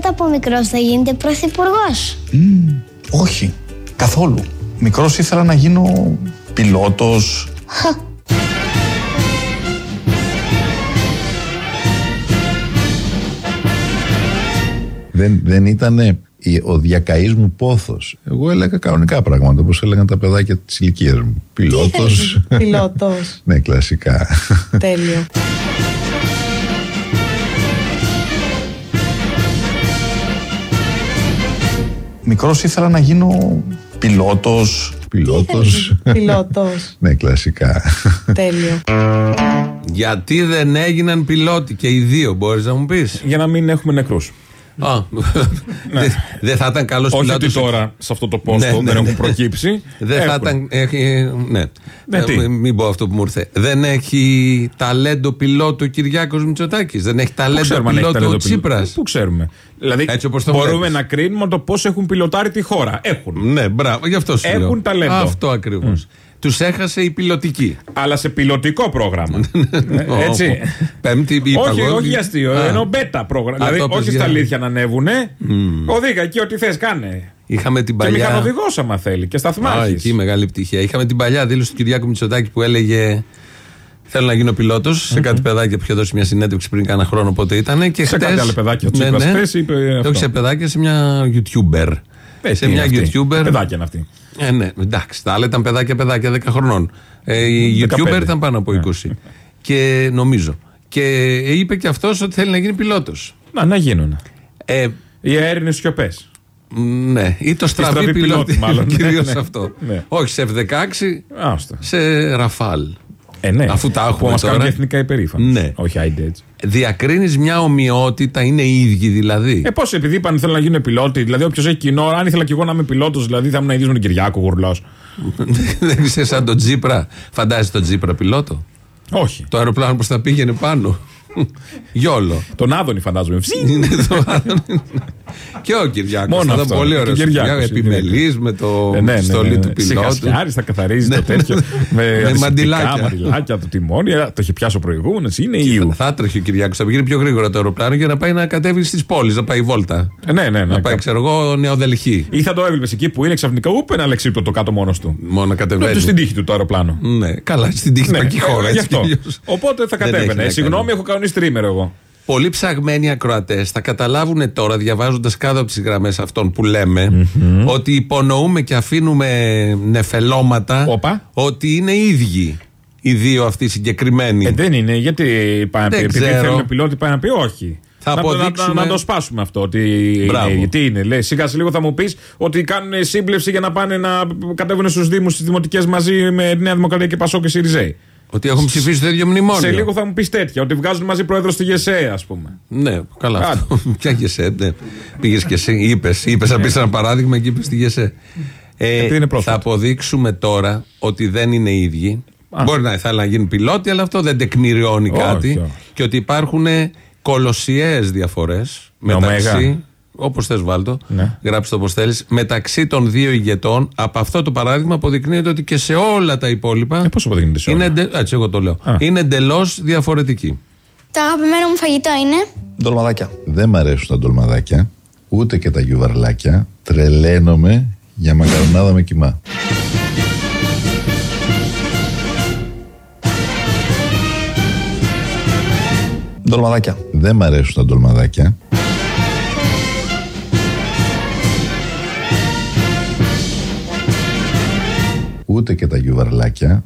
Σκέφτεται από μικρός θα γίνετε πρωθυπουργός? Όχι, καθόλου. Μικρός ήθελα να γίνω πιλότος. Δεν ήταν ο διακαής μου πόθος. Εγώ έλεγα κανονικά πράγματα, όπως έλεγαν τα παιδάκια της ηλικίας μου. Πιλότος. Πιλότος. Ναι, κλασικά. Τέλειο. Μικρός ήθελα να γίνω πιλότος. Πιλότος. Ναι, κλασικά. Τέλειο. Γιατί δεν έγιναν πιλότοι και οι δύο, μπορείς να μου πεις? Για να μην έχουμε νεκρούς. Δεν θα ήταν καλός όχι πιλότος. ότι τώρα σε αυτό το πόστο δεν έχουν προκύψει. Δεν θα ήταν. Ναι. Μην πω αυτό που μου ήρθε. Δεν έχει ταλέντο πιλότο ο Κυριάκος Μητσοτάκης. Δεν έχει ταλέντο πιλότο ο Τσίπρας. Πού ξέρουμε? Δηλαδή μπορούμε να κρίνουμε το πώς έχουν πιλοτάρει τη χώρα. Έχουν. Ναι, μπράβο, γι' αυτό σου λέω. Έχουν ταλέντο. Αυτό ακριβώς. Τους έχασε η πιλοτική. Αλλά σε πιλοτικό πρόγραμμα. Έτσι. Πέμπτη είπα όχι αστείο. Ενώ μπέτα πρόγραμμα. Δηλαδή όχι στα αλήθεια να ανέβουνε. Οδήγα εκεί ό,τι θες κάνε. Είχαμε την παλιά. Και μηχανοδηγός άμα θέλει. Και σταθμάρχης. Εκεί μεγάλη επιτυχία. Είχαμε την παλιά δήλωση του Κυριάκου Μητσοτάκη που έλεγε: θέλω να γίνω πιλότος. Σε κάτι παιδάκια που είχε δώσει μια συνέντευξη πριν κάνα χρόνο, πότε ήταν. Και σε κάτι άλλο παιδάκια. Το όχι σε παιδάκια, σε μια YouTuber. Σε μια YouTuber. Παιδάκια είναι αυτή. Ναι, εντάξει. Τα άλλα ήταν παιδάκια 10 χρονών. Η YouTuber ήταν πάνω από 20. Και νομίζω. Και είπε και αυτός ότι θέλει να γίνει πιλότος. Να γίνουν. Οι αέρινες σιωπές. Ναι, ή το στραβή πιλότη, μάλλον. Κυρίως αυτό. Όχι σε F-16, σε Ραφάλ. Ναι. Αφού τα έχουμε που μας τώρα. κάνουν εθνικά υπερήφανος. Ναι. Όχι, άιντε έτσι. Διακρίνεις μια ομοιότητα, είναι οι ίδιοι δηλαδή. Πώς, επειδή είπαν θέλουν να γίνουν πιλότοι, δηλαδή όποιος έχει κοινό, αν ήθελα κι εγώ να είμαι πιλότος, δηλαδή θα ήμουν ίδιος με τον Κυριάκο Γουρλός. Δεν ξέρεις σαν τον Τσίπρα. Φαντάζεσαι τον Τσίπρα πιλότο? Όχι. Το αεροπλάνο πως θα πήγαινε πάνω. Γιόλο. Τον Άδωνη φαντάζομαι. Και ο Κυριάκος. Μόνο ήταν πολύ ωραίο. Επιμελής με το στολί του πιλότου. Σιγασιάρης θα καθαρίζει το τέτοιο. Με μαντιλάκια του τιμόνι. Το είχε πιάσει ο προηγούμενος. Είναι ήλιο. Θα έτρεχε ο Κυριάκος. Θα πηγαίνει πιο γρήγορα το αεροπλάνο για να πάει να κατέβει στις πόλεις, να πάει βόλτα. Να πάει, ξέρω εγώ, Νεοδελχή. Ή θα το έβλεπε εκεί που είναι ξαφνικά ένα αλεξίπτο το κάτω μόνος του. Μόνο κατεβαίνει. Στην τύχη του το αεροπλάνο. Ναι, καλά, στην τύχη του εκεί χώρα. Οπότε θα κατέβαινε. Συγγνώμη, έχω κανονίσει τρίμερο εγώ. Πολλοί ψαγμένοι ακροατές θα καταλάβουν τώρα, διαβάζοντας κάτω από τις γραμμές αυτών που λέμε, ότι υπονοούμε και αφήνουμε νεφελώματα ότι είναι ίδιοι οι δύο αυτοί συγκεκριμένοι. Δεν είναι, γιατί επειδή θέλουμε πιλότη πάει να πει όχι. Να το σπάσουμε αυτό. Ότι τι είναι, λέει. Σιγά σε λίγο θα μου πεις ότι κάνουν σύμπλευση για να πάνε να κατέβουν στους Δήμους, στις δημοτικές μαζί με Νέα Δημοκρατία και Πασόκ και Σιριζέη. Ότι έχουν ψηφίσει το ίδιο μνημόνιο. Σε λίγο θα μου πεις τέτοια. Ότι βγάζουν μαζί πρόεδρο στη ΓΕΣΕ, ας πούμε. Ναι, καλά. Ποια ΓΕΣΕ, ναι. Πήγες και εσύ, είπες να πεις ένα παράδειγμα και είπες στη ΓΕΣΕ. Θα αποδείξουμε τώρα ότι δεν είναι οι ίδιοι. Μπορεί να θέλουν να γίνουν πιλότοι, αλλά αυτό δεν τεκμηριώνει κάτι. Και ότι υπάρχουν κολοσιαίες διαφορές μεταξύ. Όπως θες βάλτο, γράψτε το όπως θέλεις. Μεταξύ των δύο ηγετών, από αυτό το παράδειγμα αποδεικνύεται ότι και σε όλα τα υπόλοιπα. Πώς αποδεικνύεται σε όλα? Έτσι, εγώ το λέω. Είναι εντελώς διαφορετική. Το αγαπημένο μου φαγητό είναι ντολμαδάκια. Δεν μ' αρέσουν τα ντολμαδάκια, ούτε και τα γιουβαρλάκια. Τρελαίνομαι για μακαρονάδα με κιμά. Ντολμαδάκια. Δεν μ' αρέσουν τα ντολμαδάκια. Ούτε και τα γιουβαρλάκια.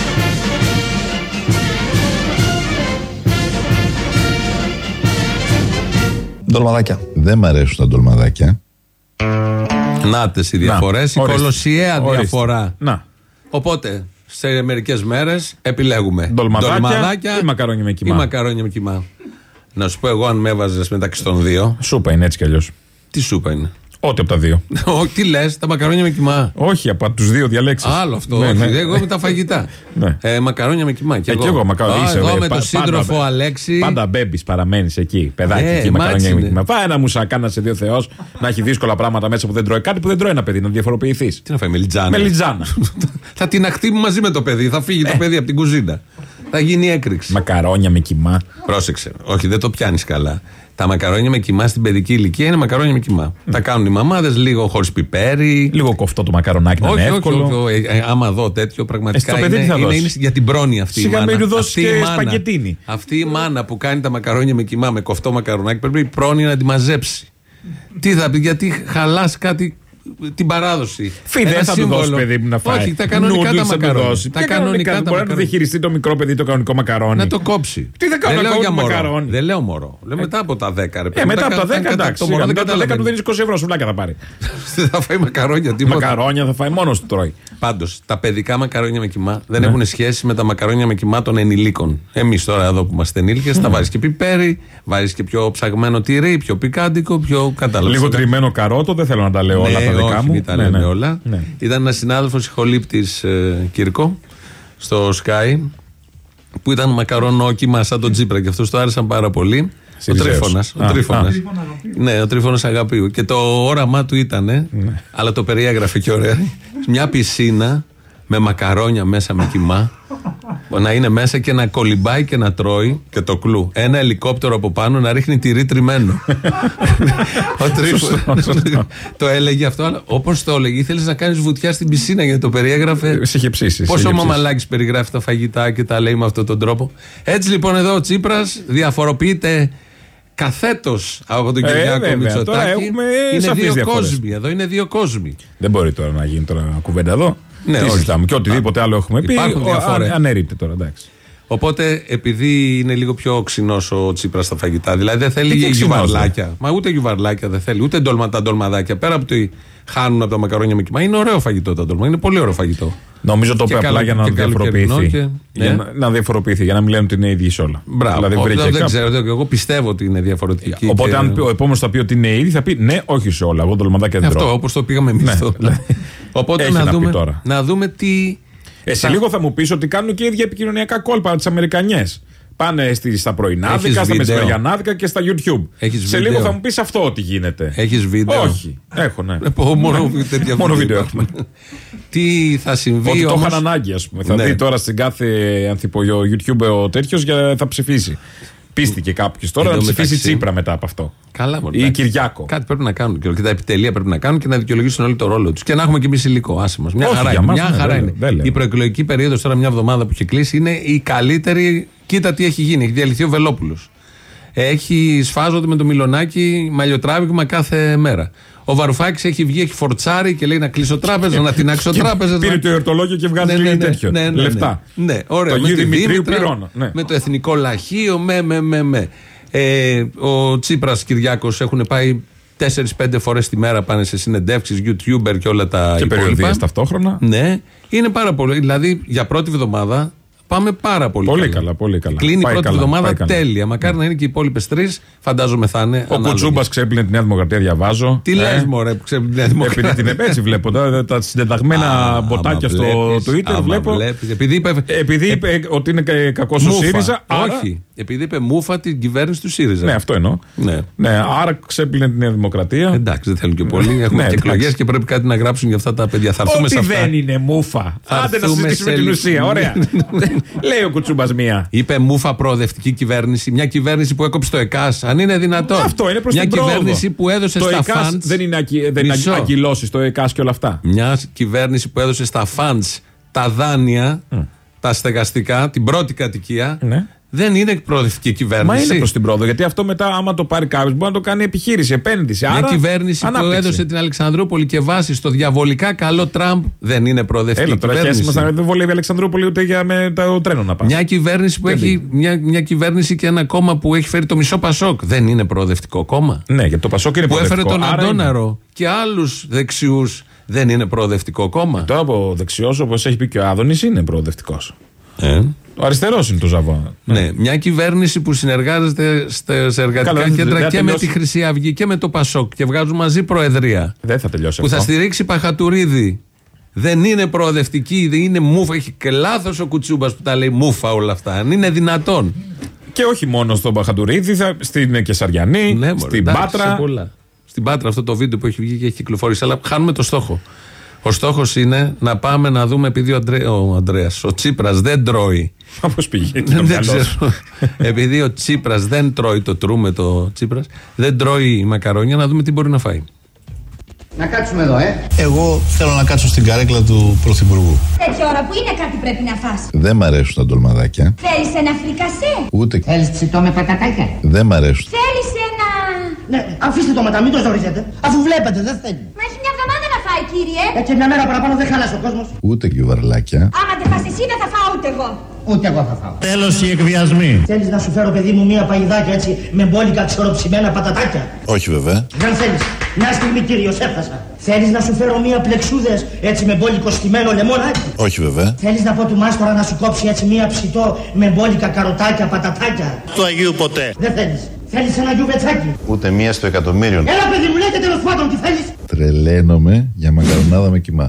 Ντολμαδάκια. Δεν μ' αρέσουν τα ντολμαδάκια. Νάτες οι διαφορές, η κολοσιαία διαφορά. Να. Οπότε, σε μερικές μέρες επιλέγουμε ντολμαδάκια ή μακαρόνια με κιμά. Να σου πω εγώ, αν με έβαζες μεταξύ των δύο. Σούπα είναι έτσι κι αλλιώς. Τι σούπα είναι? Ό,τι από τα δύο. Τι λες, τα μακαρόνια με κιμά? Όχι, από τους δύο διαλέξεις. Άλλο αυτό. Εγώ με τα φαγητά. Μακαρόνια με κιμά. Και εγώ μακαρόνια. Εγώ με τον σύντροφο Αλέξη. Πάντα μπέμπης παραμένεις εκεί. Παιδάκι εκεί, μακαρόνια με κιμά. Πάει ένα μουσακά να σε δει ο Θεός, να έχει δύσκολα πράγματα μέσα που δεν τρώει. Κάτι που δεν τρώει ένα παιδί, να διαφοροποιηθείς. Τι να φάει, μελιτζάνα? Μελιτζάνα. Θα την αχτύπει μαζί με το παιδί, θα φύγει το παιδί από την κουζίνα. Θα γίνει έκρηξη. Μακαρόνια με κιμά. Πρόσεξε. Όχι, δεν το πιάνεις καλά. Τα μακαρόνια με κιμά στην παιδική ηλικία είναι μακαρόνια με κιμά. Τα κάνουν οι μαμάδες λίγο χωρίς πιπέρι. Λίγο κοφτό το μακαρονάκι να είναι εύκολο. Όχι, άμα δω τέτοιο πραγματικά είναι για την πρόνοια αυτή. Σιγά μην του δώσει και σπαγκετίνι. Αυτή η μάνα που κάνει τα μακαρόνια με κιμά με κοφτό μακαρονάκι πρέπει η πρόνοια να τη μαζέψει. Τι θα πει, γιατί χαλάς κάτι. Την παράδοση. Δεν θα του δώσει παιδί μου να φάει. Όχι, τα κανονικά τα μακαρόνια. Τα κανονικά μπορεί να διαχειριστεί το μικρό παιδί το κανονικό μακαρόνι. Να το κόψει. Τι δεν κάνω για μακαρόνι. Δεν λέω μωρό. Λέω μετά από τα 10. Μετά από τα 10 εντάξει. Μετά από τα 10 του δίνει 20 ευρώ, σουλάκια θα πάρει. Δεν θα φάει μακαρόνια, τίποτα. Μακαρόνια θα φάει μόνο του τρώει. Πάντως τα παιδικά μακαρόνια με κιμά δεν έχουν σχέση με τα μακαρόνια με κιμά των ενηλίκων. Εμείς τώρα εδώ που είμαστε ενήλικες θα βάζεις και πιπέρι, βάζεις και πιο ψαγμένο τυρί, πιο πικάντικο, πιο κατάλαβες. Λίγο τριμμένο καρότο, δεν θέλω να τα λέω όλα τα δικά μου. Τα λέμε όλα. Ήταν ένας συνάδελφος ηχολήπτης Κύρκο στο Sky που ήταν μακαρονόκιμα σαν τον Τσίπρα και αυτούς το άρεσαν πάρα πολύ. Ο Τρίφωνας. Ναι, ο Τρίφωνας Αγαπίου. Και το όραμά του ήταν, αλλά το περιέγραφε και ωραία, μια πισίνα με μακαρόνια μέσα με κιμά, να είναι μέσα και να κολυμπάει και να τρώει και το κλου. Ένα ελικόπτερο από πάνω να ρίχνει τυρί τριμμένο. Ο Τρίφωνας το έλεγε αυτό, αλλά όπως το έλεγε, ήθελες να κάνεις βουτιά στην πισίνα γιατί το περιέγραφε. Σε είχε ψήσει. Πόσο ο Μαμαλάκης περιγράφει τα φαγητά και τα λέει με αυτόν τον τρόπο. Έτσι λοιπόν εδώ ο Τσίπρας διαφοροποιείται καθέτος από τον Κυριάκο Μητσοτάκη. Είναι δύο κόσμοι. Εδώ είναι δύο κόσμοι. Δεν μπορεί τώρα να γίνει τώρα κουβέντα εδώ. Ναι, όχι. Και οτιδήποτε άλλο έχουμε πει. Ανέρειπτε τώρα, εντάξει. Οπότε, επειδή είναι λίγο πιο οξυνός ο Τσίπρας στα φαγητά, δηλαδή δεν θέλει γιουβαρλάκια. Μα ούτε γιουβαρλάκια δεν θέλει, ούτε τα ντολμαδάκια. Πέρα από ότι χάνουν από τα μακαρόνια με κιμά, είναι ωραίο φαγητό τα ντολμαδάκια. Είναι πολύ ωραίο φαγητό. Νομίζω το είπε απλά για να διαφοροποιηθεί. Να διαφοροποιηθεί, για να μην λένε ότι είναι ίδιοι σε όλα. Μπράβο. Δηλαδή, δεν ξέρω, εγώ πιστεύω ότι είναι διαφορετική. Οπότε, αν ο επόμενος θα πει ότι είναι ίδιοι, θα πει ναι, όχι σε όλα. Εγώ ντολμαδάκια δεν τρώω. Αυτό, όπως το πήγαμε εμείς τώρα. Οπότε να δούμε τι. Εσύ λίγο θα μου πεις ότι κάνουν και ίδια επικοινωνιακά κόλπα τις Αμερικανιές. Πάνε στα πρωινάδικα, στα μεσημεριανάδικα και στα YouTube. Σε λίγο θα μου πεις αυτό ότι γίνεται. Έχεις βίντεο? Όχι. Έχω, ναι. Μόνο βίντεο έχουμε. Τι θα συμβεί? Ότι το είχαν ανάγκη, ας πούμε. Θα δει τώρα στην κάθε ανθιπογείο YouTube ο τέτοιος θα ψηφίσει. Πίστηκε κάποιος τώρα να ψηφίσει Τσίπρα μετά από αυτό. Καλά, ή Κυριάκο. Κάτι πρέπει να κάνουν. Και τα επιτελεία πρέπει να κάνουν και να δικαιολογήσουν όλοι το ρόλο τους. Και να έχουμε κι εμείς υλικό. Άσε μας. Μια χαρά είναι. Η προεκλογική περίοδος τώρα, μια εβδομάδα που έχει κλείσει, είναι η καλύτερη. Κοίτα τι έχει γίνει. Έχει διαλυθεί ο Βελόπουλος. Σφάζονται με το Μιλονάκι μαλλιοτράβηγμα κάθε μέρα. Ο Βαρουφάκης έχει βγει, έχει φορτσάρει και λέει να κλείσω τράπεζα, να τεινάξω τράπεζα. Πήρε το εορτολόγιο και βγάζει τέτοιο. Λεφτά. Ναι, ωραία. Το Δημητρίου πληρώνω. Με το Εθνικό Λαχείο, ο Τσίπρας Κυριάκος έχουν πάει 4-5 φορές τη μέρα, πάνε σε συνεντεύξεις, YouTuber και όλα τα υπόλοιπα. Και περιοδίες ταυτόχρονα. Ναι, είναι πάρα πολύ. Δηλαδή για πρώτη εβδομάδα πάμε πάρα πολύ καλά. Πολύ καλά. Κλείνει η πρώτη εβδομάδα τέλεια. Μακάρι να είναι και οι υπόλοιπες 3. Φαντάζομαι θα είναι. Ο Κουτσούμπας ξέπλυνε τη Νέα Δημοκρατία, διαβάζω. Τι λες, μωρέ, που ξέπλυνε τη Νέα Δημοκρατία? Επειδή την έτσι βλέπω. Τα συντεταγμένα μποτάκια στο Twitter βλέπω. Επειδή είπε ότι είναι κακός ο ΣΥΡΙΖΑ. Όχι. Επειδή είπε μούφα την κυβέρνηση του ΣΥΡΙΖΑ. Ναι, αυτό εννοώ. Ναι, άρα ξέπλυνε τη Νέα Δημοκρατία. Εντάξει, δεν θέλουν και πολύ. Έχουμε και εκλογές και πρέπει κάτι να γράψουν για αυτά τα παιδιά. Θα έρθουμε σε αυτά. Δεν είναι μούφα. Άντε να συζητήσουμε την ουσία. Ωραία. Λέει ο Κουτσούμπας μία. Είπε μούφα προοδευτική κυβέρνηση. Μια κυβέρνηση που έκοψε το ΕΚΑΣ. Αν είναι δυνατόν. Αυτό είναι προς την πρόοδο. Μια κυβέρνηση που έδωσε στα φαντς. Δεν είναι αγκυλώσεις το ΕΚΑΣ και όλα αυτά. Μια κυβέρνηση που έδωσε στα φαντς τα δάνεια, τα στεγαστικά, την πρώτη κατοικία. Δεν είναι προοδευτική κυβέρνηση. Μα είναι προς την πρόοδο. Γιατί αυτό μετά, άμα το πάρει κάποιος, μπορεί να το κάνει επιχείρηση, επένδυση. Μια κυβέρνηση που έδωσε την Αλεξανδρούπολη και βάση στο διαβολικά καλό Τραμπ δεν είναι προοδευτική κυβέρνηση. Δεν βολεύει η Αλεξανδρούπολη ούτε για με το τρένο να πάει. Μια κυβέρνηση που έχει. Μια κυβέρνηση και ένα κόμμα που έχει φέρει το μισό Πασόκ δεν είναι προοδευτικό κόμμα. Ναι, γιατί το Πασόκ είναι προοδευτικό. Που έφερε τον Αντώναρο και άλλους δεξιούς δεν είναι προοδευτικό κόμμα. Τώρα από δεξιός, όπως έχει πει και ο Άδωνης, είναι προοδευτικός. Ο αριστερός είναι το Ζαβό. Ναι, μια κυβέρνηση που συνεργάζεται σε εργατικά κέντρα και με τη Χρυσή Αυγή και με το Πασόκ και βγάζουν μαζί προεδρία. Δεν θα τελειώσει που αυτό. Θα στηρίξει Παχατουρίδη. Δεν είναι προοδευτική, δεν είναι μούφα. Έχει και λάθος ο Κουτσούμπας που τα λέει μούφα όλα αυτά. Αν είναι δυνατόν. Και όχι μόνο στον Παχατουρίδη, στην Κεσαριανή, στην Πάτρα. Στην Πάτρα αυτό το βίντεο που έχει βγει και έχει κυκλοφορήσει. Αλλά χάνουμε το στόχο. Ο στόχος είναι να πάμε να δούμε, επειδή ο Τσίπρας δεν τρώει. Όπως πηγαίνει το μυαλό σου. Επειδή ο Τσίπρας δεν τρώει, το τρούμε το Τσίπρας, δεν τρώει μακαρόνια, να δούμε τι μπορεί να φάει. Να κάτσουμε εδώ, Εγώ θέλω να κάτσω στην καρέκλα του Πρωθυπουργού. Τέτοια ώρα που είναι κάτι πρέπει να φας. Δεν μ' αρέσουν τα ντολμαδάκια. Θέλεις ένα φρικασέ. Ούτε. Θέλεις ψητό με πατατάκια. Δεν μ' αρέσουν. Θέλεις ένα... Ναι, αφήστε το μετά, μην το ζορίζετε. Αφού βλέπετε, δεν θέλει. Μα έχει μια εβδομάδα να φάει, κύριε. Έτσι μια μέρα παραπάνω δεν χαλάσει ο κόσμος. Ούτε κυβαρλάκια. Άμα δεν φας εσύ δεν θα φάω ούτε εγώ. Ούτε εγώ θα φάω. Τέλος οι εκβιασμοί. Θέλεις να σου φέρω, παιδί μου, μια παϊδάκια έτσι με μπόλικα ξεροψημένα πατατάκια. Όχι βέβαια. Δεν θέλεις. Μια στιγμή, κύριος, έφτασα. Θέλεις να σου φέρω μια πλεξούδες έτσι με μπόλικο στημένο λεμόνάκι. Όχι βέβαια. Θέλεις να πω του μάστορα να σου κόψει έτσι μια ψητό με μπόλικα καροτάκια, πατατάκια. Του Αγίου ποτέ. Δεν θέλεις. Θέλεις ένα γιουβετσάκι. Ούτε μία στο εκατομμύριο. Έλα, παιδί μου, λέγε τέλος πάντων τι θέλεις. Τρελαίνομαι για μακαρονάδα με κιμά.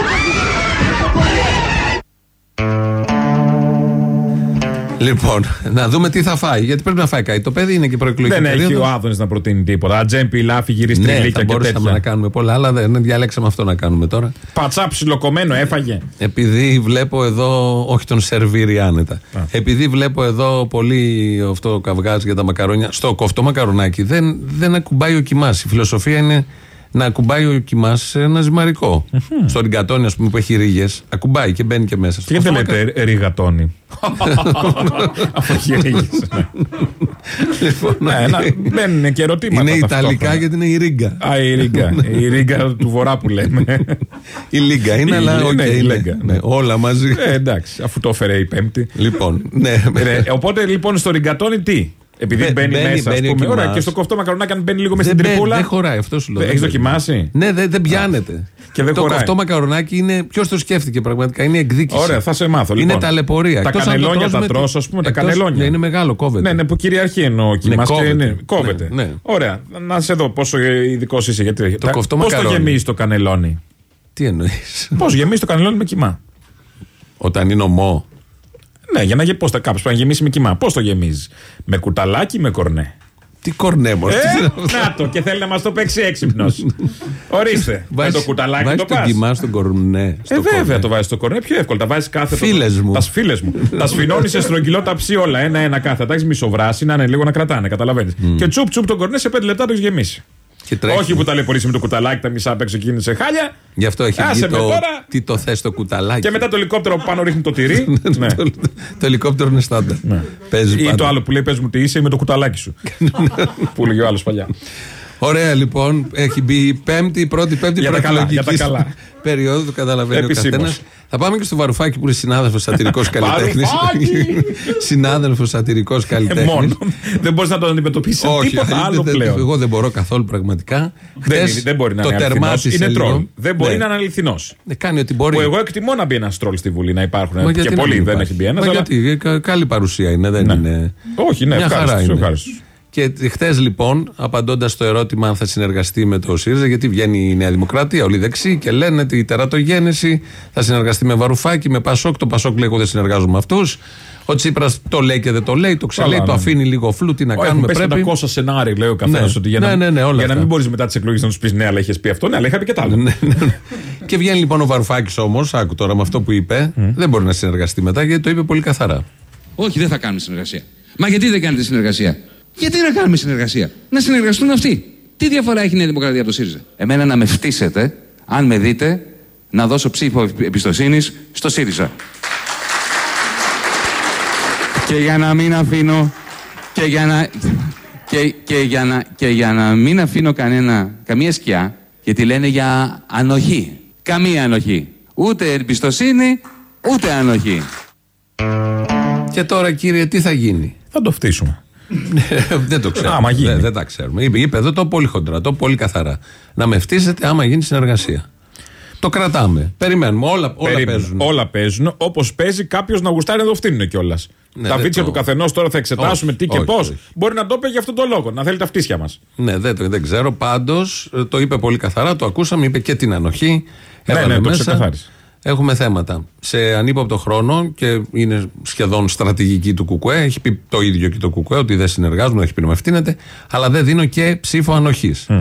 Λοιπόν, να δούμε τι θα φάει. Γιατί πρέπει να φάει κάτι. Το παιδί είναι και προεκλογική περίοδος. περίοδος. Δεν έχει ο Άδωνης να προτείνει τίποτα. Ατζέμπι, λάφι, γυρίσει τριλίκια και τέτοια. Μπορούσαμε να κάνουμε πολλά, αλλά δεν διαλέξαμε αυτό να κάνουμε τώρα. Πατσά ψιλοκομμένο έφαγε. Επειδή βλέπω εδώ, όχι τον σερβίρει άνετα. Επειδή βλέπω εδώ πολύ αυτό καυγάζει για τα μακαρόνια. Στο κοφτό μακαρονάκι δεν ακουμπάει ο κιμάς. Η φιλοσοφία είναι να ακουμπάει ο κιμάς σε ένα ζυμαρικό. Στο ριγκατόνι, ας πούμε, που έχει ρίγες, ακουμπάει και μπαίνει και μέσα. Και δεν λέτε ριγατόνι. Αφού έχει ρίγες. Μπαίνουν και ερωτήματα. Είναι ιταλικά γιατί είναι η ρίγκα. Α, η ρίγκα. Η ρίγκα του βορρά που λέμε. Η λίγκα είναι, αλλά όλα μαζί. Εντάξει, αφού το έφερε η Πέμπτη. Λοιπόν, ναι. Οπότε λοιπόν στο ριγκατόνι τι. Επειδή μπαίνει μέσα, ας πούμε. Ωραία, και στο κοφτό μακαρονάκι, αν μπαίνει λίγο μέσα στην τρυπούλα. Δεν χωράει, αυτό σου λέω. Έχεις δοκιμάσει? Ναι, δεν πιάνεται. Το κοφτό μακαρονάκι είναι. Ποιος το σκέφτηκε πραγματικά, είναι εκδίκηση. Ωραία, θα σε μάθω. Είναι ταλαιπωρία. Τα κανελόνια τα τρως, ας πούμε, τα κανελόνια. Ναι, είναι μεγάλο, κόβεται. Ναι, που κυριαρχεί εννοώ. Κόβεται. Ωραία, να σε δω πόσο ειδικός είσαι. Γιατί. Πώς το γεμίζεις το κανελόνι? Τι εννοείς? Πώς γεμίζεις το κανελόνι με κιμά? Όταν είναι ομό. Ναι, για να κάποιος πρέπει να γεμίσει με κιμά. Πώς το γεμίζεις? Με κουταλάκι ή με κορνέ? Τι κορνέ μωρέ. Να το, και θέλει να μας το παίξει έξυπνος. Ορίστε. Με το κουταλάκι το πας. Βάζεις το κιμά στον κορνέ. Βέβαια το βάζεις στο κορνέ, πιο εύκολο. Τα βάζεις κάθετα. Φίλες μου. Τα σφινώνεις σε στρογγυλό ταψί όλα. Ένα-ένα κάθετα. Τα έχεις μισοβράσει, να είναι λίγο να κρατάνε, καταλαβαίνεις. Και τσουπ τον κορνέ σε 5 λεπτά το έχεις γεμίσει. Όχι που ταλαιπωρήσει με το κουταλάκι, τα μισά απ' έξω εκείνη σε χάλια. Γι' αυτό έχει βγει τι το θες το κουταλάκι. Και μετά το ελικόπτερο που πάνω ρίχνει το τυρί. Το ελικόπτερο είναι στάντα. Ή το άλλο που λέει πες μου τι είσαι με το κουταλάκι σου. Που λέγει ο άλλος παλιά. Ωραία, λοιπόν, έχει μπει η πρώτη πέμπτη προεκλογική περίοδο, το καταλαβαίνει ο καθένας. Θα πάμε και στο Βαρουφάκη που είναι συνάδελφος σατυρικός καλλιτέχνης. Συνάδελφος σατυρικός καλλιτέχνης. Μόνο. Δεν μπορείς να τον αντιμετωπίσεις τίποτα άλλο πλέον. Εγώ δεν μπορώ καθόλου πραγματικά. Δεν μπορεί να είναι αληθινός. Είναι τρόλ. Δεν μπορεί να είναι αληθινός. Κάνει ό,τι μπορεί. Εγώ εκτιμώ να μπει ένας τρόλ στη Βουλή, να υπάρχουν. Και πολλοί δεν έχει μπει ένας. Γιατί καλή παρουσία είναι, δεν είναι. Όχι, ναι, ευχαριστώ. Και χτες λοιπόν, απαντώντας στο ερώτημα αν θα συνεργαστεί με το ΣΥΡΙΖΑ, γιατί βγαίνει η Νέα Δημοκρατία, όλοι δεξιοί και λένε τη τερατογένεση, θα συνεργαστεί με Βαρουφάκη, με Πασόκ. Το Πασόκ λέει: εγώ δεν συνεργάζομαι με αυτούς. Ο Τσίπρας το λέει και δεν το λέει, το ξελέει, το αφήνει λίγο φλού. Τι να κάνουμε, πρέπει. 500 σενάρια λέει ο καθένας. Για να μην μπορείς μετά τις εκλογές να τους πεις ναι, αλλά είχες πει αυτό, ναι, αλλά είχα πει και τα άλλα. Και βγαίνει λοιπόν ο Βαρουφάκης όμως, άκου τώρα με αυτό που είπε, δεν μπορεί να συνεργαστεί μετά γιατί το είπε πολύ καθαρά. Όχι, δεν θα κάνουμε συνεργασία. Μα γιατί δεν κάνετε συνεργασία? Γιατί να κάνουμε συνεργασία? Να συνεργαστούν αυτοί. Τι διαφορά έχει η Νέα Δημοκρατία από το ΣΥΡΙΖΑ? Εμένα να με φτύσετε, αν με δείτε, να δώσω ψήφο εμπιστοσύνης στο ΣΥΡΙΖΑ. Και για να μην αφήνω και για να μην αφήνω καμία σκιά, γιατί λένε για ανοχή. Καμία ανοχή. Ούτε εμπιστοσύνη, ούτε ανοχή. Και τώρα, κύριε, τι θα γίνει? Θα το φτύσουμε. Δεν το ξέρουμε. Δεν τα ξέρουμε. Είπε εδώ το πολύ χοντρά, το πολύ καθαρά. Να με φτύσετε άμα γίνει συνεργασία. Το κρατάμε. Περιμένουμε. Όλα παίζουν. Όλα παίζουν. Όπως παίζει κάποιος να γουστάρει να το φτύνουν κιόλας. Ναι, τα βίτσια του καθενός τώρα θα εξετάσουμε τι και πώς. Μπορεί να το είπε για αυτόν τον λόγο. Να θέλει τα φτύσια μας. Ναι, δεν ξέρω. Πάντως το είπε πολύ καθαρά. Το ακούσαμε. Είπε και την ανοχή. Ναι, το ξεκαθάρισε. Έχουμε θέματα. Σε ανύποπτο χρόνο και είναι σχεδόν στρατηγική του ΚΚΕ. Έχει πει το ίδιο και το ΚΚΕ ότι δεν συνεργάζομαι, έχει πει να με ευθύνεται, αλλά δεν δίνω και ψήφο ανοχής.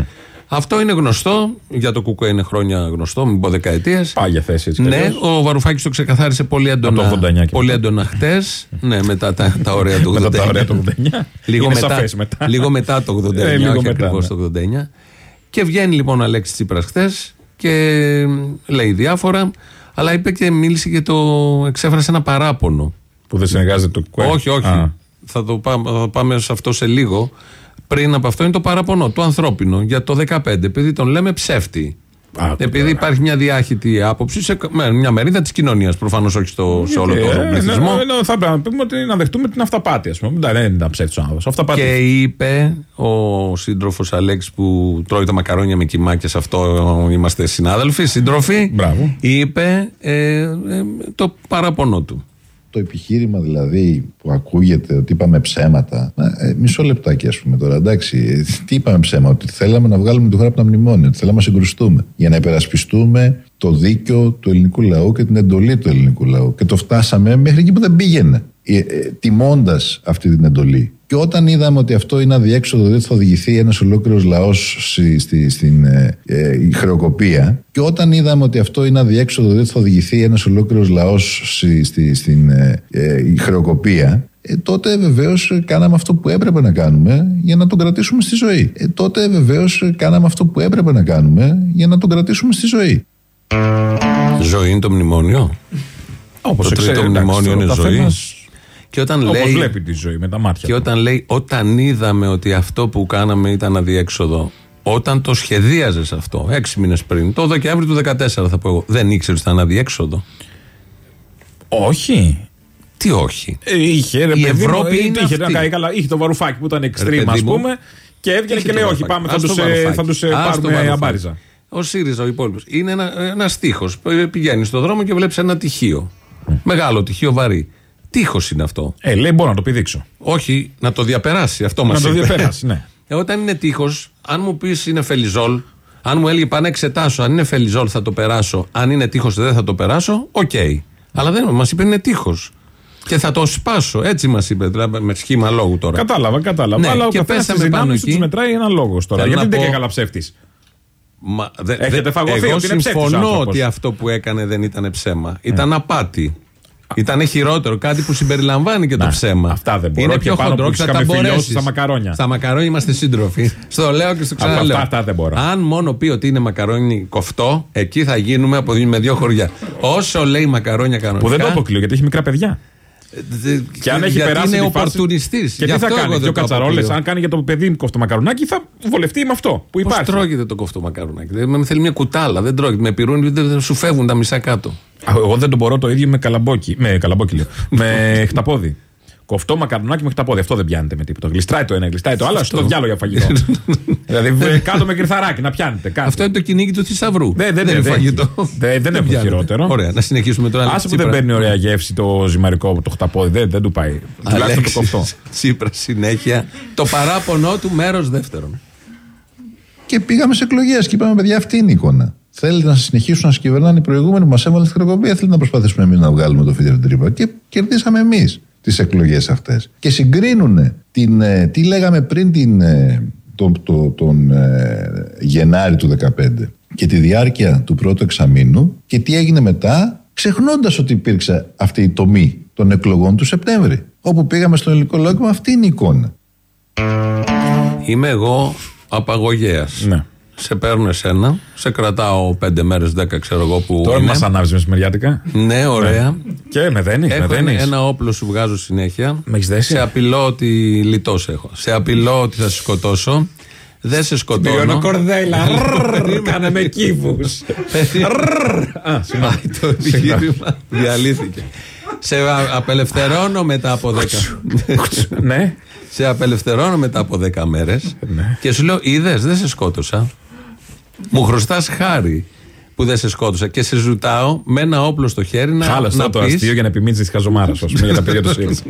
Αυτό είναι γνωστό. Για το ΚΚΕ είναι χρόνια γνωστό, μην πω δεκαετίες. Πάγια θέση, έτσι. Ναι, ο Βαρουφάκης το ξεκαθάρισε πολύ έντονα χτες. Ναι, μετά τα ωραία του 89. Μετά τα ωραία του 89. Λίγο μετά το 89. Όχι ακριβώς το 89. Και βγαίνει λοιπόν ο Αλέξης Τσίπρας χτες και λέει διάφορα. Αλλά είπε και μίλησε και εξέφρασε ένα παράπονο. Που δεν συνεργάζεται το ΚΚΕ. Όχι. Θα πάμε σε αυτό σε λίγο. Πριν από αυτό είναι το παραπονό του ανθρώπινο για το 2015, επειδή τον λέμε ψεύτη. Επειδή υπάρχει μια διάχυτη άποψη σε μια μερίδα της κοινωνίας, προφανώς όχι σε όλο τον πληθυσμό. Θα πρέπει να πούμε ότι να δεχτούμε την αυταπάτη, ας πούμε. Δεν ήταν ψεύτης ο άνθρωπος. Και είπε ο σύντροφος Αλέξης που τρώει τα μακαρόνια με κιμά και σε αυτό είμαστε συνάδελφοι, σύντροφοι. Μπράβο. Είπε το παραπονό του. Το επιχείρημα δηλαδή που ακούγεται ότι είπαμε ψέματα. Μισό λεπτάκι, ας πούμε τώρα. Εντάξει, τι είπαμε ψέματα? Ότι θέλαμε να βγάλουμε τη χώρα από τα μνημόνια, ότι θέλαμε να συγκρουστούμε για να υπερασπιστούμε το δίκαιο του ελληνικού λαού και την εντολή του ελληνικού λαού. Και το φτάσαμε μέχρι εκεί που δεν πήγαινε, τιμώντας αυτή την εντολή. Και όταν είδαμε ότι αυτό είναι αδιέξοδο, διότι θα οδηγηθεί ένας ολόκληρος λαός στην χρεοκοπία, και όταν είδαμε ότι αυτό είναι αδιέξοδο, διότι θα οδηγηθεί ένας ολόκληρος λαός στην χρεοκοπία, τότε βεβαίως κάναμε αυτό που έπρεπε να κάνουμε για να τον κρατήσουμε στη ζωή. Ζωή είναι το μνημόνιο. Όπως το τρίτο μνημόνιο είναι ζωή. Και όταν όπως βλέπει τη ζωή με τα μάτια. Και όταν λέει, όταν είδαμε ότι αυτό που κάναμε ήταν αδιέξοδο, όταν το σχεδίαζες αυτό, 6 μήνες πριν, το Δεκέμβρη του 2014 θα πω εγώ, δεν ήξερες ότι ήταν αδιέξοδο? Όχι. Τι όχι? Είχε, ρε, η Ευρώπη είναι είχε το Βαρουφάκι που ήταν extreme, ας πούμε, και έβγαινε και λέει όχι, πάμε, θα τους πάρουμε αμπάριζα. Ο ΣΥΡΙΖΑ, ο υπόλοιπος, είναι ένας τείχος. Πηγαίνει στον δρόμο και βλέπεις ένα τυχείο. Μεγάλο τυχείο, βαρύ. Τείχος είναι αυτό. Λέει, μπορώ να το πηδήξω. Όχι, να το διαπεράσει. Αυτό μας είπε. Να το διαπεράσει, ναι. Όταν είναι τείχος, αν μου πεις είναι φελιζόλ, αν μου έλεγε πάνε εξετάσω, αν είναι φελιζόλ θα το περάσω, αν είναι τείχος δεν θα το περάσω, οκ. Αλλά δεν μας είπε είναι τείχος. Και θα το σπάσω. Έτσι μας είπε, δηλαδή με σχήμα λόγου τώρα. Κατάλαβα. Ναι, αλλά ο και πέσαμε πάνω εκεί. Τους μετράει ένα λόγος τώρα. Γιατί δεν είναι καλά ψεύτης? Έχετε φαγωθεί. Εγώ συμφωνώ ότι αυτό που έκανε δεν ήταν ψέμα. Ήταν απάτη. Ήταν χειρότερο, κάτι που συμπεριλαμβάνει και το ψέμα. Αυτά δεν μπορώ. Είναι πιο χοντρό, θα τα μπορέσεις. Στα μακαρόνια. Στα μακαρόνια είμαστε σύντροφοι. Στο λέω και στο ξαναλέω. Αυτά δεν μπορώ. Αν μόνο πει ότι είναι μακαρόνι κοφτό, εκεί θα γίνουμε με 2 χωριά. Όσο λέει μακαρόνια κανονικά. Που δεν το αποκλείω γιατί έχει μικρά παιδιά. Και αν έχει περάσει είναι οπορτουνιστής. Και τι θα κάνει? Και ο Κατσαρόλες, αν κάνει για το παιδί κοφτό μακαρονάκι, θα βολευτεί με αυτό που υπάρχει. Πώς τρώγεται το κοφτό μακαρονάκι? Θέλει μια κουτάλα, δεν τρώγεται. Με πυρούνι δεν σου φεύγουν τα μισά κάτω. Εγώ δεν το μπορώ το ίδιο με καλαμπόκι. Με χταπόδι. Κοφτό μακαρονάκι με χταπόδι. Αυτό δεν πιάνεται με τίποτα. Γλιστράει το ένα, γλιστράει το άλλο. Στο διάλογο για φαγητό. Δηλαδή κάτω με κρυθαράκι να πιάνετε. Αυτό είναι το κυνήγι του θησαυρού. Δεν είναι φαγητό. Δεν είναι χειρότερο. Ωραία, να συνεχίσουμε τώρα. Άσε που δεν παίρνει ωραία γεύση το ζυμαρικό, το χταπόδι. Δεν του πάει. Τουλάχιστον το κοφτό. Τσίπρα συνέχεια. Το παράπονο του μέρος δεύτερον. Και πήγαμε σε εκλογές και είπαμε, παιδιά, αυτή είναι η εικόνα. Θέλετε να συνεχίσουν να κυβερνάνε οι προηγούμενοι που μας έβαλαν στην χρεοκοπία, θέλετε να προσπαθήσουμε εμείς να βγάλουμε το φίδι από την τρύπα. Και κερδίσαμε εμείς τις εκλογές αυτές. Και συγκρίνουν τι λέγαμε πριν τον Γενάρη του 2015 και τη διάρκεια του πρώτου εξαμήνου και τι έγινε μετά, ξεχνώντας ότι υπήρξε αυτή η τομή των εκλογών του Σεπτέμβρη. Όπου πήγαμε στον ελληνικό λαό και αυτή είναι η εικόνα. Είμαι εγώ απαγωγέας. Ναι. Σε παίρνω εσένα, σε κρατάω 5 μέρες, 10 ξέρω εγώ που. Τώρα μας ανάβεις μεσημεριάτικα. Ναι, ωραία. Και με δένεις. Έχω ένα όπλο σου βγάζω συνέχεια. Με έχεις δέσει. Σε απειλώ ότι λιτός έχω. Σε απειλώ ότι θα σε σκοτώσω. Δεν σε σκοτώνω. Μειώνω κορδέλα. Κάνε με κύβους. Το επιχείρημα διαλύθηκε. Σε απελευθερώνω μετά από 10. Ναι. Σε απελευθερώνω μετά από 10 μέρες και σου λέω, είδες, δεν σε σκότωσα. Μου χρωστάς χάρη που δεν σε σκότωσα και σε ζητάω με ένα όπλο στο χέρι να χάλαστα το αστείο για να επιμείνεις τη χαζομάρα σου, για τα παιδιά του ΣΥΡΙΖΑ.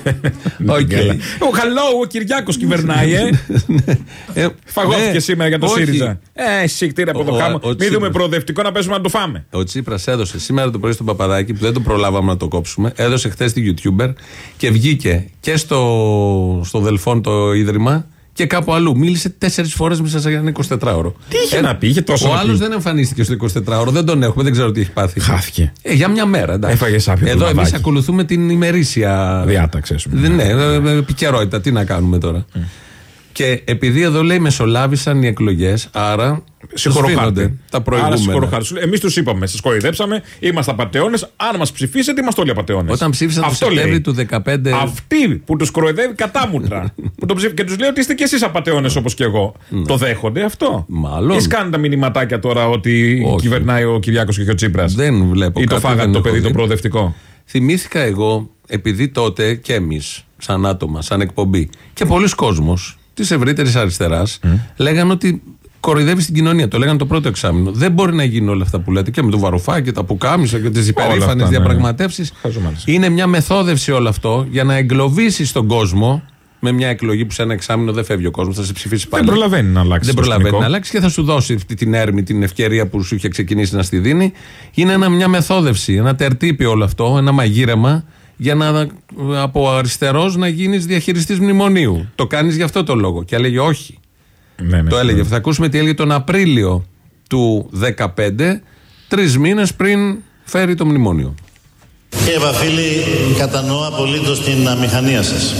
Ο Κυριάκος κυβερνάει, φαγώθηκε σήμερα για το ΣΥΡΙΖΑ. Εσύ κτίρια από το χάμο. Μην δούμε προοδευτικό να πέσουμε να το φάμε. Ο Τσίπρας έδωσε σήμερα το πρωί στον Παπαδάκη, που δεν το προλάβαμε να το κόψουμε, έδωσε χθες στη YouTuber και βγήκε και στο Δελφόν το Ίδρυμα Και κάπου αλλού. Μίλησε 4 φορές μέσα σε ένα 24ωρο. Τι είχε να πει, είχε τόσο. Ο άλλος δεν εμφανίστηκε στο 24ωρο, δεν τον έχουμε, δεν ξέρω τι έχει πάθει. Χάθηκε. Για μια μέρα, εντάξει. Έφαγε σάπιο. Εδώ εμείς ακολουθούμε την ημερήσια διάταξη. Ναι, επικαιρότητα. Τι να κάνουμε τώρα. Και επειδή εδώ λέει μεσολάβησαν οι εκλογές, άρα συγχωροχάρτη τα προηγούμενα. Εμείς τους είπαμε, σας κοροϊδέψαμε, είμαστε απατεώνες. Αν μας ψηφίσετε, είμαστε όλοι απατεώνες. Όταν ψήφισαν το Σεπτέμβρη του 2015. Αυτοί που τους κοροϊδεύει κατάμουτρα. Και τους λέει ότι είστε κι εσείς απατεώνες όπως κι εγώ. Το δέχονται αυτό. Μάλλον. Ή σκάνε τα μηνυματάκια τώρα ότι κυβερνάει ο Κυριάκος και ο Τσίπρας. Δεν βλέπω. Ή το φάγατε το παιδί το προοδευτικό. Θυμήθηκα εγώ, επειδή τότε και εμείς, σαν άτομα, σαν εκπομπή, και πολλοί κόσμος της ευρύτερης αριστεράς λέγανε ότι κοροϊδεύει την κοινωνία. Το λέγανε το πρώτο εξάμηνο. Δεν μπορεί να γίνουν όλα αυτά που λέτε και με το Βαρουφάκη και τα πουκάμισα και τις υπερήφανες διαπραγματεύσεις. Είναι μια μεθόδευση όλο αυτό για να εγκλωβίσει τον κόσμο. Με μια εκλογή που σε ένα εξάμηνο δεν φεύγει ο κόσμος, θα σε ψηφίσει πάλι. Δεν προλαβαίνει να αλλάξει. Δεν προλαβαίνει να αλλάξει και θα σου δώσει αυτή την έρμη, την ευκαιρία που σου είχε ξεκινήσει να στη δίνει. Είναι μια μεθόδευση, ένα τερτύπι όλο αυτό, ένα μαγείρεμα για να από αριστερός να γίνεις διαχειριστής μνημονίου. Το κάνεις για αυτό το λόγο. Και έλεγε όχι. Το έλεγε. Θα ακούσουμε τι έλεγε τον Απρίλιο του 2015, 3 μήνες πριν φέρει το μνημόνιο. Κύριε Βαφίλη, κατανοώ απολύτως την αμηχανία σας.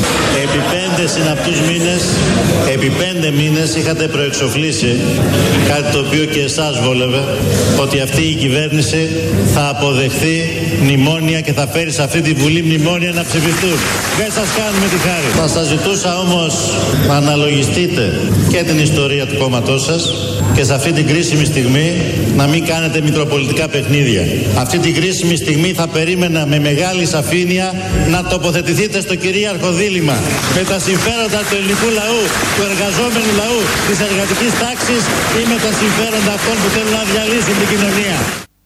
Επί 5 μήνες είχατε προεξοφλήσει κάτι το οποίο και εσάς βόλευε, ότι αυτή η κυβέρνηση θα αποδεχθεί μνημόνια και θα φέρει σε αυτή τη Βουλή μνημόνια να ψηφιστούν. Δεν σας κάνουμε τη χάρη. Θα σας ζητούσα όμως να αναλογιστείτε και την ιστορία του κόμματός σας και σε αυτή την κρίσιμη στιγμή να μην κάνετε μητροπολιτικά παιχνίδια. Αυτή την κρίσιμη στιγμή θα περίμενα με μεγάλη σαφήνεια να τοποθετηθείτε στο κυρίαρχο δίλημμα με τα συμφέροντα του ελληνικού λαού, του εργαζόμενου λαού, της εργατικής τάξης ή με τα συμφέροντα αυτών που θέλουν να διαλύσουν την κοινωνία.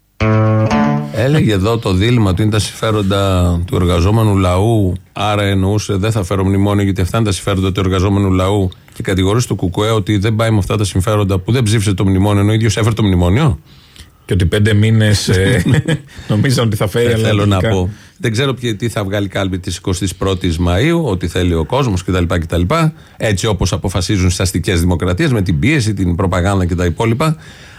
Έλεγε εδώ το δίλημμα του είναι τα συμφέροντα του εργαζόμενου λαού, άρα εννοούσε δεν θα φέρω μνημόνιο γιατί αυτά είναι τα συμφέροντα του εργαζόμενου λαού και κατηγορούσε το ΚΚΕ ότι δεν πάει με αυτά τα συμφέροντα που δεν ψήφισε το μνημόνιο ενώ ο ίδιος έφερε το μνημόνιο. Και ότι 5 μήνες νομίζαν ότι θα φέρει. Θέλω να πω. Δεν ξέρω τι θα βγάλει κάλπη της 21ης Μαΐου, ότι θέλει ο κόσμος κτλ. Έτσι όπως αποφασίζουν στις αστικές δημοκρατίες με την πίεση, την προπαγάνδα και τα υπόλοιπα.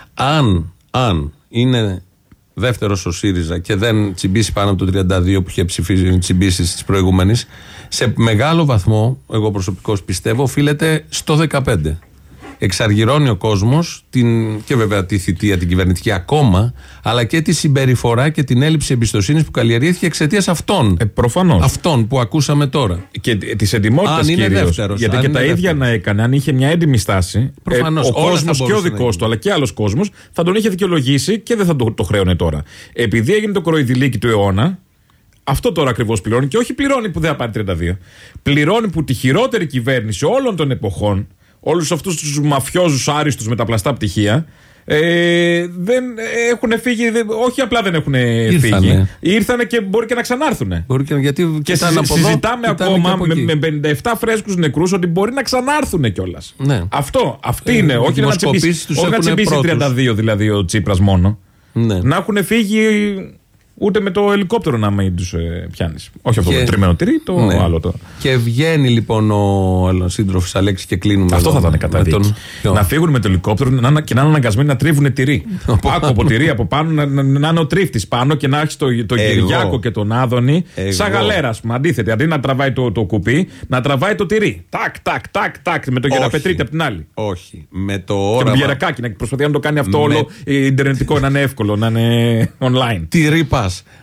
Αν είναι δεύτερος ο ΣΥΡΙΖΑ και δεν τσιμπήσει πάνω από το 32 που είχε τσιμπήσει στις προηγούμενες, σε μεγάλο βαθμό, εγώ προσωπικώς πιστεύω, οφείλεται στο 15. Εξαργυρώνει ο κόσμος και βέβαια τη θητεία την κυβερνητική ακόμα, αλλά και τη συμπεριφορά και την έλλειψη εμπιστοσύνης που καλλιεργήθηκε εξαιτίας αυτών. Προφανώς. Αυτών που ακούσαμε τώρα. Και της εντιμότητας κυρίως. Γιατί και τα ίδια να έκανε, αν είχε μια έντιμη στάση, ο κόσμος και ο δικός του, αλλά και άλλος κόσμος, θα τον είχε δικαιολογήσει και δεν θα το χρέωνε τώρα. Επειδή έγινε το κοροϊδηλίκι του αιώνα, αυτό τώρα ακριβώς πληρώνει, και όχι πληρώνει που δεν θα πάρει 32. Πληρώνει που τη χειρότερη κυβέρνηση όλων των εποχών, όλους αυτούς τους μαφιόζους άριστους με τα πλαστά πτυχία, δεν έχουν φύγει, όχι απλά δεν έχουν φύγει, ήρθανε και μπορεί και να ξανάρθουν. Και συζητάμε ακόμα με 57 φρέσκους νεκρούς ότι μπορεί να ξανάρθουν κιόλας. Ναι. Αυτή είναι, όχι να τσιμπήσει 32 δηλαδή ο Τσίπρας μόνο. Ναι. Να έχουν φύγει. Ούτε με το ελικόπτερο να μην τους πιάνεις. Όχι αυτό το τριμμένο τυρί, το άλλο το. Και βγαίνει λοιπόν ο σύντροφος Αλέξης και κλείνουμε. Αυτό θα ήταν καταδίκη. Να φύγουν με το ελικόπτερο και να είναι αναγκασμένοι να τρίβουν τυρί. Άκου από τυρί από πάνω, να είναι ο τρίφτης πάνω και να έχει τον Κυριάκο και τον Άδωνη. Σαν γαλέρα, ας πούμε. Αντίθετη, αντί να τραβάει το κουπί, να τραβάει το τυρί. Τάκ, με τον Γεραπετρίτη απ' την άλλη. Όχι. Με το όραμα. Και τον Γερακάκη να προσπαθεί να το κάνει αυτό όλο ιντερνετικό, να είναι εύκολο, να είναι online. Τυρί πα.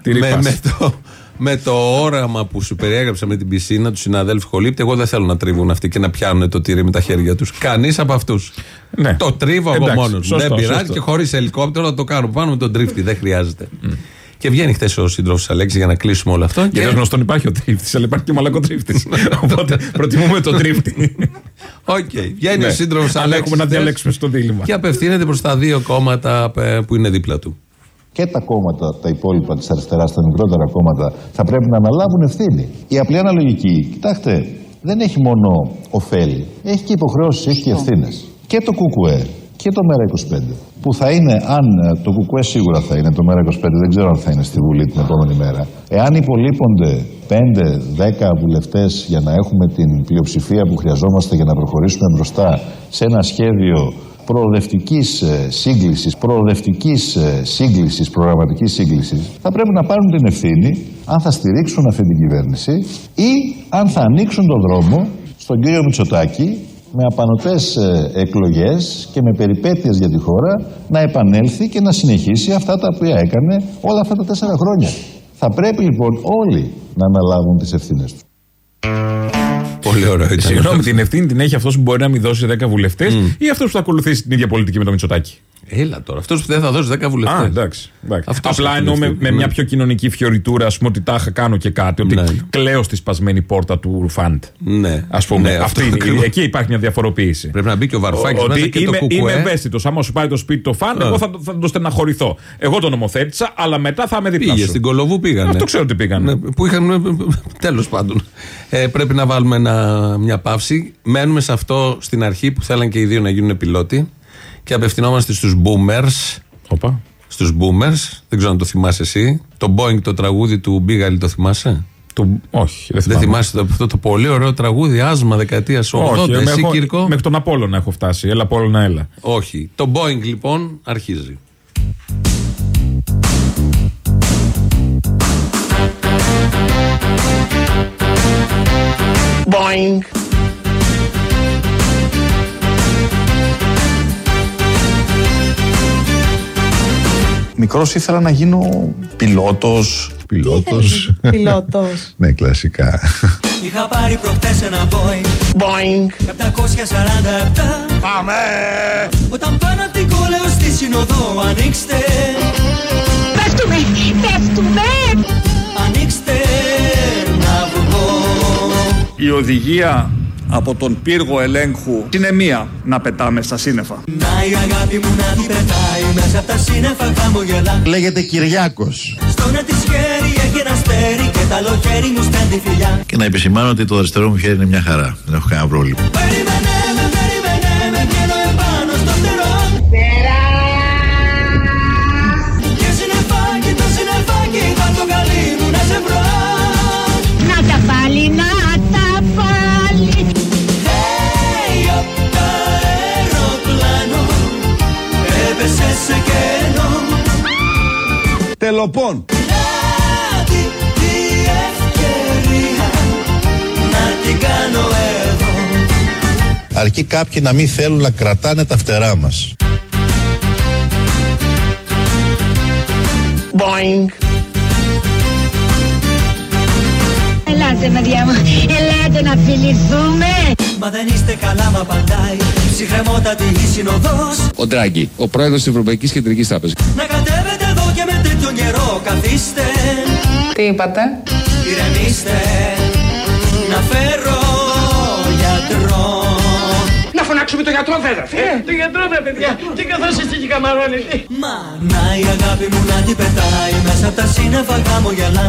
Με το όραμα που σου περιέγραψα με την πισίνα του συναδέλφου Χολύπτη, εγώ δεν θέλω να τρίβουν αυτοί και να πιάνουν το τυρί με τα χέρια τους. Κανείς από αυτούς. Ναι. Το τρίβω από μόνος. Δεν πειράζει και χωρίς ελικόπτερο να το κάνω πάνω με τον τρίφτη. Δεν χρειάζεται. Και βγαίνει χθες ο σύντροφος Αλέξη για να κλείσουμε όλο αυτό. Και γνωστόν υπάρχει ο τρίφτης, αλλά υπάρχει και ο μαλακοτρίφτης. Οπότε προτιμούμε τον τρίφτη. Οκ. Βγαίνει ο σύντροφος Αλέξη. Έχουμε να διαλέξουμε στο δίλημμα. Και απευθύνεται προς τα δύο κόμματα που είναι δίπλα του. Και τα κόμματα, τα υπόλοιπα της αριστεράς, τα μικρότερα κόμματα, θα πρέπει να αναλάβουν ευθύνη. Η απλή αναλογική, κοιτάξτε, δεν έχει μόνο ωφέλη. Έχει και υποχρεώσεις, έχει και ευθύνες. Και το ΚΚΕ και το ΜέΡΑ25. Που θα είναι, αν το ΚΚΕ σίγουρα θα είναι, το ΜέΡΑ25 δεν ξέρω αν θα είναι στη Βουλή την επόμενη μέρα. Εάν υπολείπονται 5-10 βουλευτές για να έχουμε την πλειοψηφία που χρειαζόμαστε για να προχωρήσουμε μπροστά σε ένα σχέδιο προοδευτικής σύγκλησης, προγραμματικής σύγκλησης, θα πρέπει να πάρουν την ευθύνη αν θα στηρίξουν αυτή την κυβέρνηση ή αν θα ανοίξουν τον δρόμο στον κύριο Μητσοτάκη με απανωτές εκλογές και με περιπέτειες για τη χώρα να επανέλθει και να συνεχίσει αυτά τα οποία έκανε όλα αυτά τα 4 χρόνια. Θα πρέπει λοιπόν όλοι να αναλάβουν τις ευθύνες τους. Πολύ ωραίο. Συγγνώμη, την ευθύνη την έχει αυτός που μπορεί να μην δώσει 10 βουλευτές ή αυτός που θα ακολουθήσει την ίδια πολιτική με το Μητσοτάκη? Έλα τώρα, αυτός που δεν θα δώσει 10 βουλευτές. Εντάξει. Απλά εννοώ με μια πιο κοινωνική φιωριτούρα, ας πούμε, ότι τάχα κάνω και κάτι. Ότι κλαίω στη σπασμένη πόρτα του Φαντ. Ναι. Ας πούμε. Εκεί υπάρχει μια διαφοροποίηση. Πρέπει να μπει και ο Βαρουφάκης μέσα και το ΚΚΕ. Είμαι ευαίσθητος. Άμα σου πάρει το σπίτι το Φαντ, εγώ θα το στεναχωρηθώ. Εγώ το νομοθέτησα, αλλά μετά θα με δίπλα σου. Πήγε στην Κολοβού, πήγανε. Αυτό ξέρω ότι πήγανε. Που είχαν. Τέλος πάντων. Πρέπει να βάλουμε μια παύση. Μένουμε σε αυτό στην αρχή που θέλαν και οι δύο να γίνουν πιλότοι. Και απευθυνόμαστε στους boomers. Οπα. Στους boomers. Δεν ξέρω αν το θυμάσαι εσύ. Το Boeing, το τραγούδι του Μπίγαλη, το θυμάσαι? Όχι, δεν θυμάσαι αυτό το πολύ ωραίο τραγούδι, άσμα δεκαετίας 80. Εσύ, Κύρκο? Μέχρι τον Απόλλωνα έχω φτάσει. Έλα, Απόλλωνα, έλα. Όχι. Το Boeing λοιπόν αρχίζει. Boeing. Μικρός ήθελα να γίνω πιλότος. Πιλότος. Ναι, κλασικά. Είχα πάρει προχτές ένα Boeing 747. Πάμε! Όταν πάνω απ' την Κόλεο στη Συνοδό ανοίξτε. Πέφτουμε! Ανοίξτε να βγω. Η οδηγία από τον πύργο ελέγχου είναι μία, να πετάμε στα σύννεφα. Να η αγάπη μου να την πετάει μέσα από τα σύννεφα χαμογελά. Λέγεται Κυριάκος. Στον της χέρι έχει ένα αστέρι και τα άλλο χέρι μου στέλνει φιλιά. Και να επισημάνω ότι το αριστερό μου χέρι είναι μια χαρά. Δεν έχω κανένα πρόβλημα. Περίμενε με, βγαίνω επάνω στο φτερό. Και συννεφάκι, το συννεφάκι, θα το καλή μου να σε βρω. Να τα πάλι, να τα πάλι. Hey, απ' τα αεροπλάνο έπεσε σε κενό. Τελοπών. Τι ευκαιρία να την κάνω εδώ. Αρκεί κάποιοι να μην θέλουν να κρατάνε τα φτερά μας. Boeing. Ελάτε, παιδιά μου, ελάτε να φιληθούμε. Μα δεν είστε καλά, μα απαντάει ψυχρεμότατη η συνοδός. Ο Ντράγκη, ο πρόεδρος της Ευρωπαϊκής Κεντρικής Τράπεζας. Να κατέβετε εδώ και με τέτοιον καιρό καθίστε. Τι είπατε? Ηρεμήστε, να φέρω γιατρό. Να φωνάξουμε τον γιατρό, αδέρφε. Τον γιατρό, παιδιά. Και καθώς εσύ και καμαρώνετε. Μα να η αγάπη μου να την πετάει μέσα απ' τα σύννεφα χαμογελά.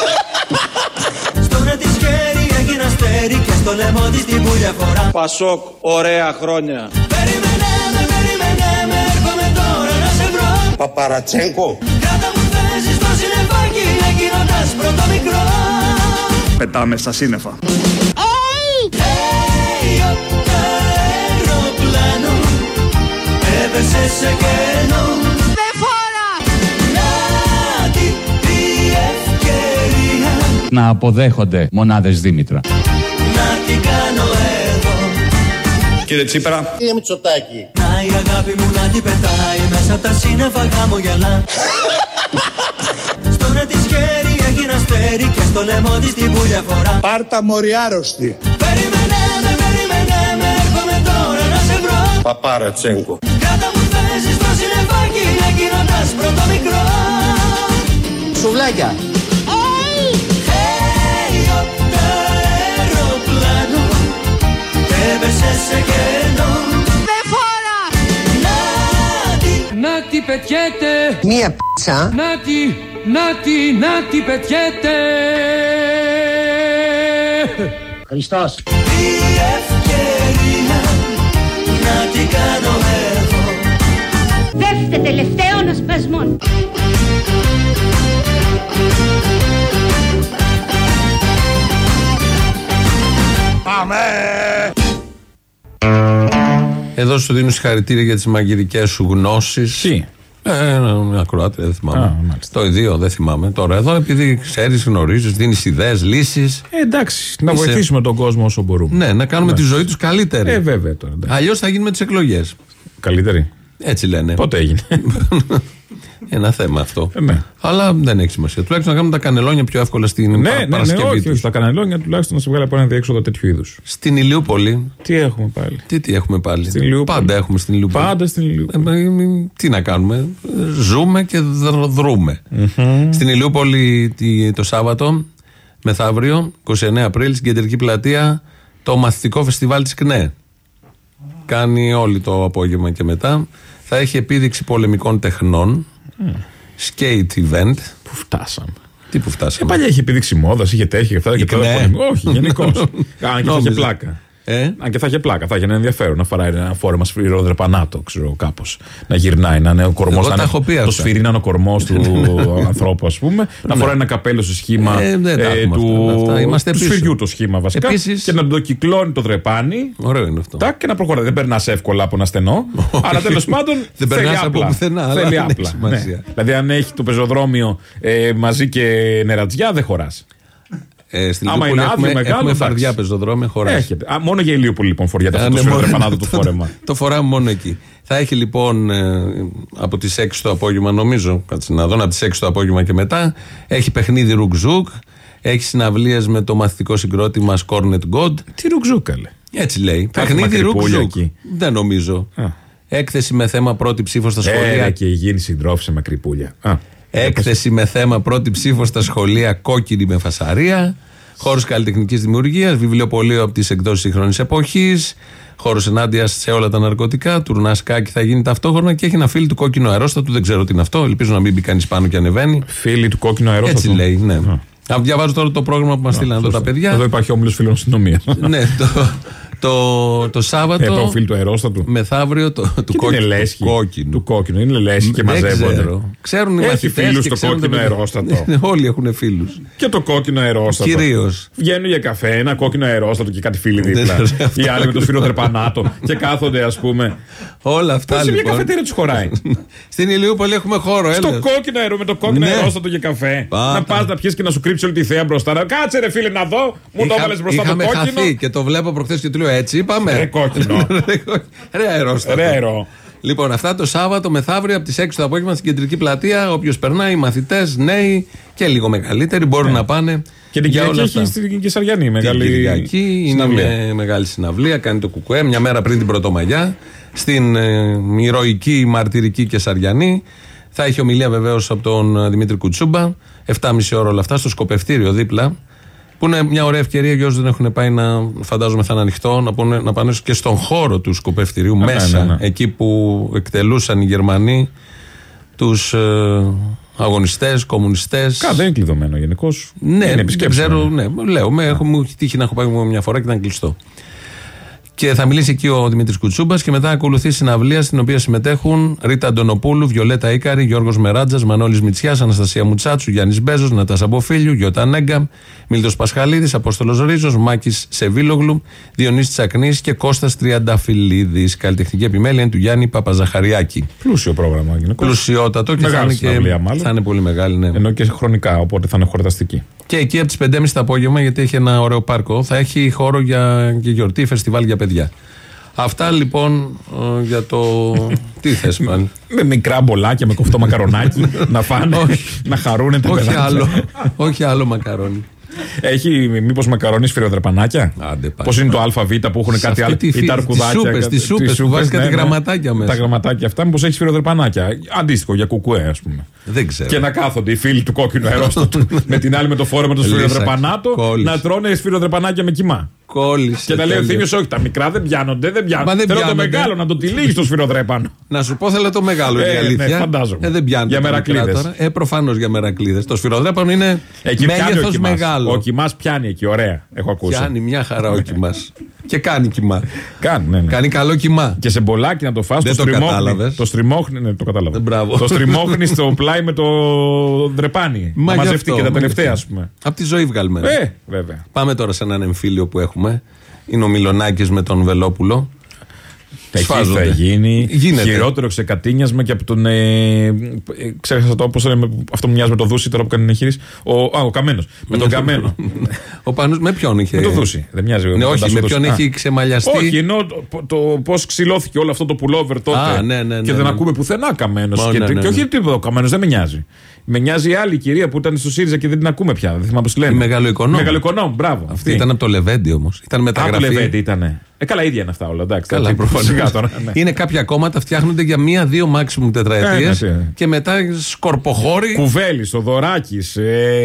Στον της χέρι έχει ένα αστέρι και στο λαιμό της την πουλιά φορά. Πασόκ, ωραία χρόνια. Περίμενε με, έρχομαι τώρα να σε βρω. Παπαρατσέγκο. Κράτα μου θέση στο συννεφάκι, γίνοντας πρώτο μικρό. Πετάμε στα σύννεφα. Απ' τα αεροπλάνο έπεσε σε κενό. Δεν φορά! Να τι ευκαιρία Να αποδέχονται μονάδες Δήμητρα. να την κάνω εδώ. Κύριε Τσίπρα. Κύριε Μητσοτάκη. Να η αγάπη μου να την πετάει μέσα απ' τα σύννεφα χαμογελά. Στον της χέρι έχει ένα αστέρι και στο λαιμό της την πουλιά φορά. Πάρτα μοριάρωστη. Περίμενε με, έρχομαι τώρα να σε βρω. Παπαρατσέγκο. Κράτα μου θέση στο συννεφάκι, γίνοντας πρώτο μικρό. Σουβλάκια. Απ' τα αεροπλάνο έπεσε σε κενό. Δεν φορά! Να τι πετιέται. Μία πίτσα. Να τι πετιέται. Χριστός. Τι ευκαιρία να την κάνω εγώ. Είμαστε τελευταίων ασπασμών. Πάμε! Εδώ σου δίνω συγχαρητήρια για τις μαγειρικές σου γνώσεις. Τι? Ακροάτρια, δεν θυμάμαι. Το ίδιο δεν θυμάμαι. Τώρα εδώ, επειδή ξέρεις, γνωρίζεις, δίνεις ιδέες, λύσεις. Εντάξει, να βοηθήσουμε τον κόσμο όσο μπορούμε. Ναι, να κάνουμε τη ζωή τους καλύτερη. Βέβαια τώρα. Αλλιώς θα γίνουμε τις εκλογές. Καλύτερη. Έτσι λένε. Πότε έγινε? Ένα θέμα αυτό. Αλλά δεν έχει σημασία. Τουλάχιστον να κάνουμε τα κανελόνια πιο εύκολα στην Παρασκευή. Όχι, τα κανελόνια τουλάχιστον να σε βγάλει από ένα διέξοδο τέτοιου είδους. Στην Ηλιούπολη. Τι έχουμε πάλι? Τι έχουμε πάλι? Πάντα έχουμε στην Ηλιούπολη. Πάντα στην Ηλιούπολη. Τι να κάνουμε? Ζούμε και δρούμε. Στην Ηλιούπολη το Σάββατο, μεθαύριο, 29 Απρίλη, στην Κεντρική Πλατεία, το μαθητικό φεστιβάλ της ΚΝΕ. Κάνει όλη το απόγευμα και μετά. Θα έχει επίδειξη πολεμικών τεχνών. Skate event. Πού φτάσαμε? Τι που φτάσαμε? Παλιά είχε επίδειξη μόδας, είχε τέτοια και αυτά. Και τώρα όχι, γενικώς. Αν και θα είχε πλάκα. Αν και θα είχε πλάκα, θα είχε ένα ενδιαφέρον να φοράει ένα φόρεμα σφυροδρεπανάτο, ξέρω, κάπως. Να γυρνάει, να είναι ο κορμός. Το σφυρί να είναι ο κορμός του ανθρώπου, ας πούμε. Να φοράει ένα καπέλο σε σχήμα του σφυριού το σχήμα βασικά. Και να το κυκλώνει το δρεπάνι. Ωραίο είναι αυτό. Και να προχωράει. Δεν περνά εύκολα από ένα στενό. Αλλά τέλος πάντων θέλει απλά. Θέλει απλά. Δηλαδή, αν έχει το πεζοδρόμιο μαζί και νερατζιά, δεν χωράς. Στην Ηλιούπολη έχουμε φαρδιά πεζοδρόμια, χωράει. Μόνο για Ηλιούπολη λοιπόν φοριάται αυτό το σφυροδρεπανάτο του φόρεμα. Το φοράμε μόνο εκεί. Θα έχει λοιπόν από τις 6 το απόγευμα, νομίζω, κάτσε να δω, από τις 6 το απόγευμα και μετά, έχει παιχνίδι ρουκζούκ, έχει συναυλίες με το μαθητικό συγκρότημα Scornet God. Τι ρουκζούκ, καλέ? Έτσι λέει. Παιχνίδι ρουκζούκ. Δεν νομίζω. Έκθεση με θέμα πρώτη ψήφο στα σχολεία. Και η υγιεινή συντρόφισσα με κρυπούλια. Έκθεση με θέμα πρώτη ψήφο στα σχολεία, κόκκινη με φασαρία. Χώρος καλλιτεχνικής δημιουργίας, βιβλιοπωλείο από τις εκδόσεις σύγχρονης εποχής. Χώρος ενάντια σε όλα τα ναρκωτικά. Τουρνασκάκι θα γίνει ταυτόχρονα και έχει ένα φίλι του κόκκινου αερόστατου. Δεν ξέρω τι είναι αυτό. Ελπίζω να μην μπει κανείς πάνω και ανεβαίνει. Φίλι του κόκκινου αερόστατου. Έτσι λέει, ναι. Διαβάζω τώρα το πρόγραμμα που μας στείλαν εδώ τα παιδιά. Εδώ υπάρχει όμιλος φίλων αστυνομίας. Ναι, το Σάββατο. Προφίλ του αερόστατου. Μεθαύριο του κόκκινου. Του κόκκινου. Είναι λέσχη και μαζεύονται. Ξέρουν οι μαθητές. Φίλους στο κόκκινο αερόστατο. Όλοι έχουν φίλους. Και το κόκκινο αερόστατο. Κυρίως. Βγαίνουν για καφέ, ένα κόκκινο αερόστατο και κάτι φίλοι δίπλα. Οι άλλοι με το σφυροδρεπανάτο. Και κάθονται, ας πούμε. Όλα αυτά. Σε μια καφετέρια τους χωράει. Στην Ηλιούπολη έχουμε χώρο, στο κόκκινο αερό με το κόκκινο αερόστατο για καφέ. Να πας να πιεις και να σου κρύψει όλη τη θέα μπροστά. Κάτσε ρε φίλε να δω. Μου το έβαλες μπροστά το κόκκινο. Και το βλέπω προχθές και του λέω έτσι είπαμε. Κόκκινο. Ρε αερόστατο. Λοιπόν, αυτά το Σάββατο μεθαύριο από τις 6 το απόγευμα στην Κεντρική Πλατεία. Όποιος περνάει, μαθητές, νέοι και λίγο μεγαλύτεροι μπορούν να πάνε. Και την Κυριακή έχει στην Κεσαριανή μεγάλη. Την Κυριακή είναι μεγάλη συναυλία. Κάνει το κουκουέ μια μέρα πριν την Πρωτομαγιά. Στην ηρωική μαρτυρική Κεσαριανή. Θα έχει ομιλία βεβαίως από τον Δημήτρη Κουτσούμπα. 7,5 ώρα όλα αυτά στο σκοπευτήριο δίπλα. Που είναι μια ωραία ευκαιρία για όσους δεν έχουν πάει να φαντάζομαι θα είναι ανοιχτό να πάνε και στον χώρο του σκοπευτηρίου μέσα. Εκεί που εκτελούσαν οι Γερμανοί τους αγωνιστές, κομμουνιστές. Δεν είναι κλειδωμένο γενικώς. Ναι, δεν ξέρω. Ναι, λέω, μου τύχει να έχω πάει μια φορά και ήταν κλειστό. Και θα μιλήσει εκεί ο Δημήτρης Κουτσούμπας και μετά ακολουθεί συναυλία στην οποία συμμετέχουν Ρίτα Αντωνοπούλου, Βιολέτα Ίκαρη, Γιώργος Μεράτζας, Μανώλης Μητσιάς, Αναστασία Μουτσάτσου, Γιάννης Μπέζος, Νατάσα Μποφίλιου, Γιώτα Νέγκα, Μίλτος Πασχαλίδης, Απόστολος Ρίζος, Μάκης Σεβίλογλου, Διονύσης Τσακνής και Κώστας Τριανταφυλλίδης. Καλλιτεχνική επιμέλεια είναι του Γιάννη Παπαζαχαριάκη. Πλούσιο πρόγραμμα γενικώς. Πλουσιότατο και θα είναι πολύ μεγάλη. Ναι. Ενώ και χρονικά, οπότε θα είναι χορταστική. Και εκεί από τις 5.30 το απόγευμα, γιατί έχει ένα ωραίο πάρκο, θα έχει χώρο για γιορτή, φεστιβάλ για παιδιά. Αυτά λοιπόν για το. Τι θες πάλι? Με μικρά μπολάκια, με κοφτό μακαρονάκι να φάνε, να χαρούνε τα παιδάκια. Όχι άλλο μακαρόνι. Έχει μήπως μακαρόνι σφυροδρεπανάκια? Πώς είναι το ΑΒ που έχουν κάτι άλλο? Ή τα αρκουδάκια. Τις σούπες που βάζει κάτι γραμματάκια μέσα. Τα γραμματάκια αυτά, μήπως έχει σφυροδρεπανάκια. Αντίστοιχο για κουκουέ, ας πούμε. Δεν ξέρω. Και να κάθονται οι φίλοι του κόκκινου αερόστατου με την άλλη με το φόρεμα του σφυροδρεπανάτο να τρώνε σφυροδρεπανάκια με κοιμά. Κόλλησε. Και να λέει ο Θήμιος, όχι, τα μικρά δεν πιάνονται, Θέλω το μεγάλο να το τυλίγει στο σφυροδρέπανο. Να σου πω, θέλω το μεγάλο, είναι η αλήθεια. Φαντάζομαι. Δεν πιάνονται. Για μερακλείδες. Προφανώς για μερακλείδες. Το σφυροδρέπανο είναι μέγεθος μεγάλο. Ο κοιμάς πιάνει εκεί, ωραία. Έχω ακούσει. Πιάνει μια χαρά ο κοιμάς. Και κάνει κοιμά. Ναι. Κάνει καλό κοιμά. Και σε μπολάκι να το φας. Δεν το κατάλαβες. Το στριμώχνει. Ναι, το κατάλαβα. Μπράβο. Το στριμώχνει στο πλάι με το δρεπάνι. Μαζευτεί και τα τελευταία, ας πούμε. Από τη ζωή βγαλμένο. Βέβαια. Πάμε τώρα σε έναν εμφύλιο που έχουμε. Είναι ο Μιλονάκης με τον Βελόπουλο. Εκεί θα γίνει χειρότερο ξεκατίνιασμα και από τον. Ξέχασα το, πώς λέμε, αυτό μοιάζει με το Δούση τώρα που κάνει εγχείρηση. Ο Καμένος. Με τον Καμένο. Ο Πάνος με ποιον είχε. Με το Δούση. Δεν μοιάζει. Ναι, όχι, με ποιον έχει ξεμαλιαστεί. Όχι, ενώ πώς ξυλώθηκε όλο αυτό το πουλόβερ τότε. Και δεν ακούμε πουθενά Καμένος. Και όχι τίποτα, ο Καμένος δεν με νοιάζει. Με νοιάζει η άλλη κυρία που ήταν στο ΣΥΡΙΖΑ και δεν την ακούμε πια. Δεν θυμάμαι πώς λένε. Η Μεγαλοοικονόμου. Μπράβο. Αυτή ήταν από το Λεβέντι όμως. Ήταν μεταγραφή. Από το Λεβέντι ήταν. Καλά, ίδια είναι αυτά όλα. Εντάξει, καλά, προφανώς. Είναι κάποια κόμματα φτιάχνονται για 1-2 μάξιμουμ τετραετίες και μετά σκορποχώροι. Κουβέλης, Θοδωράκης,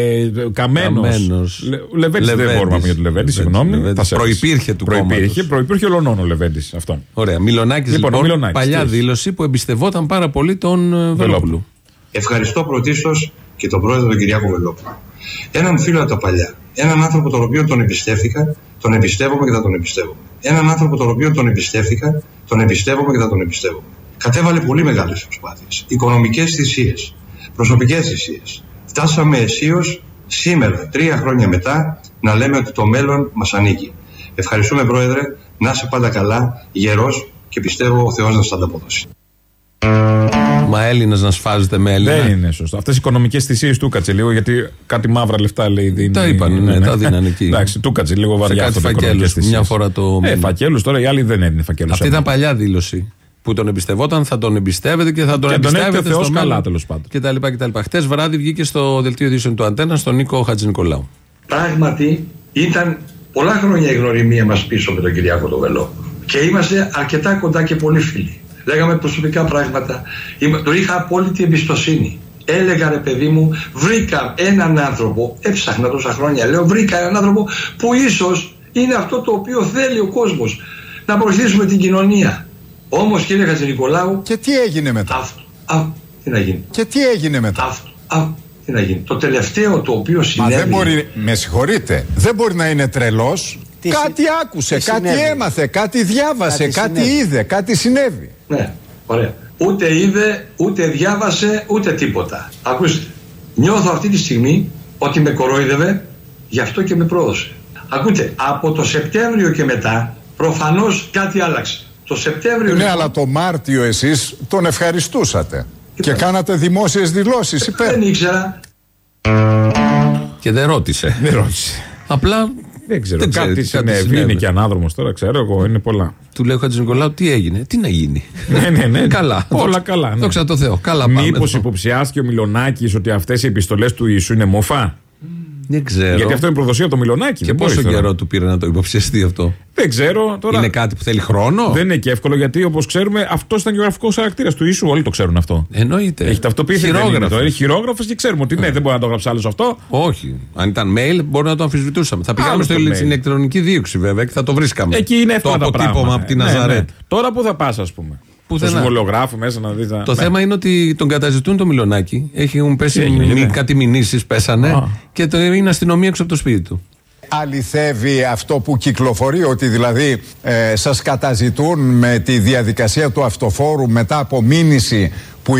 Καμένος. Λεβέντης δεν μπορούμε να πούμε για το Λεβέντι, συγγνώμη. Προϋπήρχε του κόμματος. Προϋπήρχε ολονών ο Λεβέντης. Ωραία. Μιλονάκης λοιπόν, παλιά δήλωση που εμπιστευόταν πάρα πολύ τον Βελόπουλο. Ευχαριστώ πρωτίστως και τον πρόεδρο τον Κυριάκο Βελόπουλο. Έναν φίλο από τα παλιά. Έναν άνθρωπο τον οποίο τον εμπιστεύτηκα, τον εμπιστεύομαι και θα τον εμπιστεύομαι. Έναν άνθρωπο τον οποίο τον εμπιστεύτηκα, τον εμπιστεύομαι και θα τον εμπιστεύομαι. Κατέβαλε πολύ μεγάλες προσπάθειες. Οικονομικές θυσίες, προσωπικές θυσίες. Φτάσαμε αισίως σήμερα, 3 χρόνια μετά, να λέμε ότι το μέλλον μας ανήκει. Ευχαριστούμε, πρόεδρε, να είσαι πάντα καλά, γερός και πιστεύω ο Θεός να σας ανταποδώσει. Μα Έλληνας να σφάζεται με Έλληνα. Δεν είναι σωστό. Αυτές οι οικονομικές θυσίες του κάτσε λίγο, γιατί κάτι μαύρα λεφτά λέει. Δίνει, τα είπαν, τα δίνανε εκεί. Εντάξει, του κάτσε λίγο βαριά αυτό. Κάτι φακέλους. Μια φορά το. Φακέλους τώρα, οι άλλοι δεν έδινε φακέλους. Αυτή ήταν παλιά δήλωση. Που τον εμπιστευόταν, θα τον εμπιστεύεται και θα τον εμπιστεύεται. Και Θεός καλά, τέλος πάντων. κτλ. Χτες βράδυ βγήκε στο δελτίο ειδήσεων του Αντένα στον Νίκο Χατζηνικολάου. Πράγματι ήταν πολλά χρόνια η γνωριμία μας πίσω με τον Κυριάκο τον Βελόπουλο. Και είμαστε αρκετά κοντά και πολύ φίλοι. Λέγαμε προσωπικά πράγματα. Το είχα απόλυτη εμπιστοσύνη. Έλεγα, ρε παιδί μου, βρήκα έναν άνθρωπο, έψαχνα τόσα χρόνια, λέω, βρήκα έναν άνθρωπο που ίσως είναι αυτό το οποίο θέλει ο κόσμος. Να βοηθήσουμε την κοινωνία. Όμως, κύριε Χατζηνικολάου. Και τι έγινε μετά. Τι να γίνει. Και τι έγινε μετά. Τι να γίνει. Το τελευταίο το οποίο συνέβη. Μα δεν μπορεί, με συγχωρείτε, δεν μπορεί να είναι τρελός. Κάτι άκουσε, κάτι έμαθε, κάτι διάβασε, κάτι είδε, κάτι συνέβη. Ναι, ωραία. Ούτε είδε, ούτε διάβασε, ούτε τίποτα. Ακούστε, νιώθω αυτή τη στιγμή ότι με κορόιδευε, γι' αυτό και με πρόδωσε. Ακούτε, από το Σεπτέμβριο και μετά, προφανώς κάτι άλλαξε. Το Σεπτέμβριο. Ναι, αλλά το Μάρτιο εσείς τον ευχαριστούσατε. Και κάνατε δημόσιες δηλώσεις υπέρ. Δεν ήξερα. Και δεν ρώτησε. Απλά. Δεν ξέρω. Κάτι συνέβη. Είναι και ανάδρομος τώρα, ξέρω εγώ, είναι πολλά. Του λέω Χατζηνικολάου, τι έγινε, τι να γίνει. Ναι. Καλά. Όλα καλά. Δόξα τω Θεώ. Καλά πάμε. Μήπως υποψιάστηκε ο Μιλονάκης ότι αυτές οι επιστολές του Ιησού είναι μόφα. Δεν ξέρω. Γιατί αυτό είναι προδοσία από το Μιλονάκη. Και πόσο καιρό του πήρε να το υποψιαστεί αυτό. Δεν ξέρω. Τώρα... Είναι κάτι που θέλει χρόνο. Δεν είναι και εύκολο, γιατί όπως ξέρουμε αυτό ήταν και ο γραφικός χαρακτήρας του Ιησού. Όλοι το ξέρουν αυτό. Εννοείται. Έχει ταυτοποιηθεί. Είναι χειρόγραφος και ξέρουμε ότι ναι, δεν μπορεί να το γράψει άλλο αυτό. Όχι. Αν ήταν mail, μπορεί να το αμφισβητούσαμε. Θα πήγαμε στην ηλεκτρονική δίωξη βέβαια και θα το βρίσκαμε. Εκεί είναι εύκολο. Το αποτύπωμα από την Ναζαρέτ. Τώρα που θα πας, ας πούμε. Το συμβολογράφο μέσα να δεις. Το θέμα είναι ότι τον καταζητούν το Μιλονάκη. Έχουν πέσει κάτι μηνύσεις, πέσανε και είναι αστυνομία έξω από το σπίτι του. Αληθεύει αυτό που κυκλοφορεί, ότι δηλαδή σας καταζητούν με τη διαδικασία του αυτοφόρου μετά από μήνυση που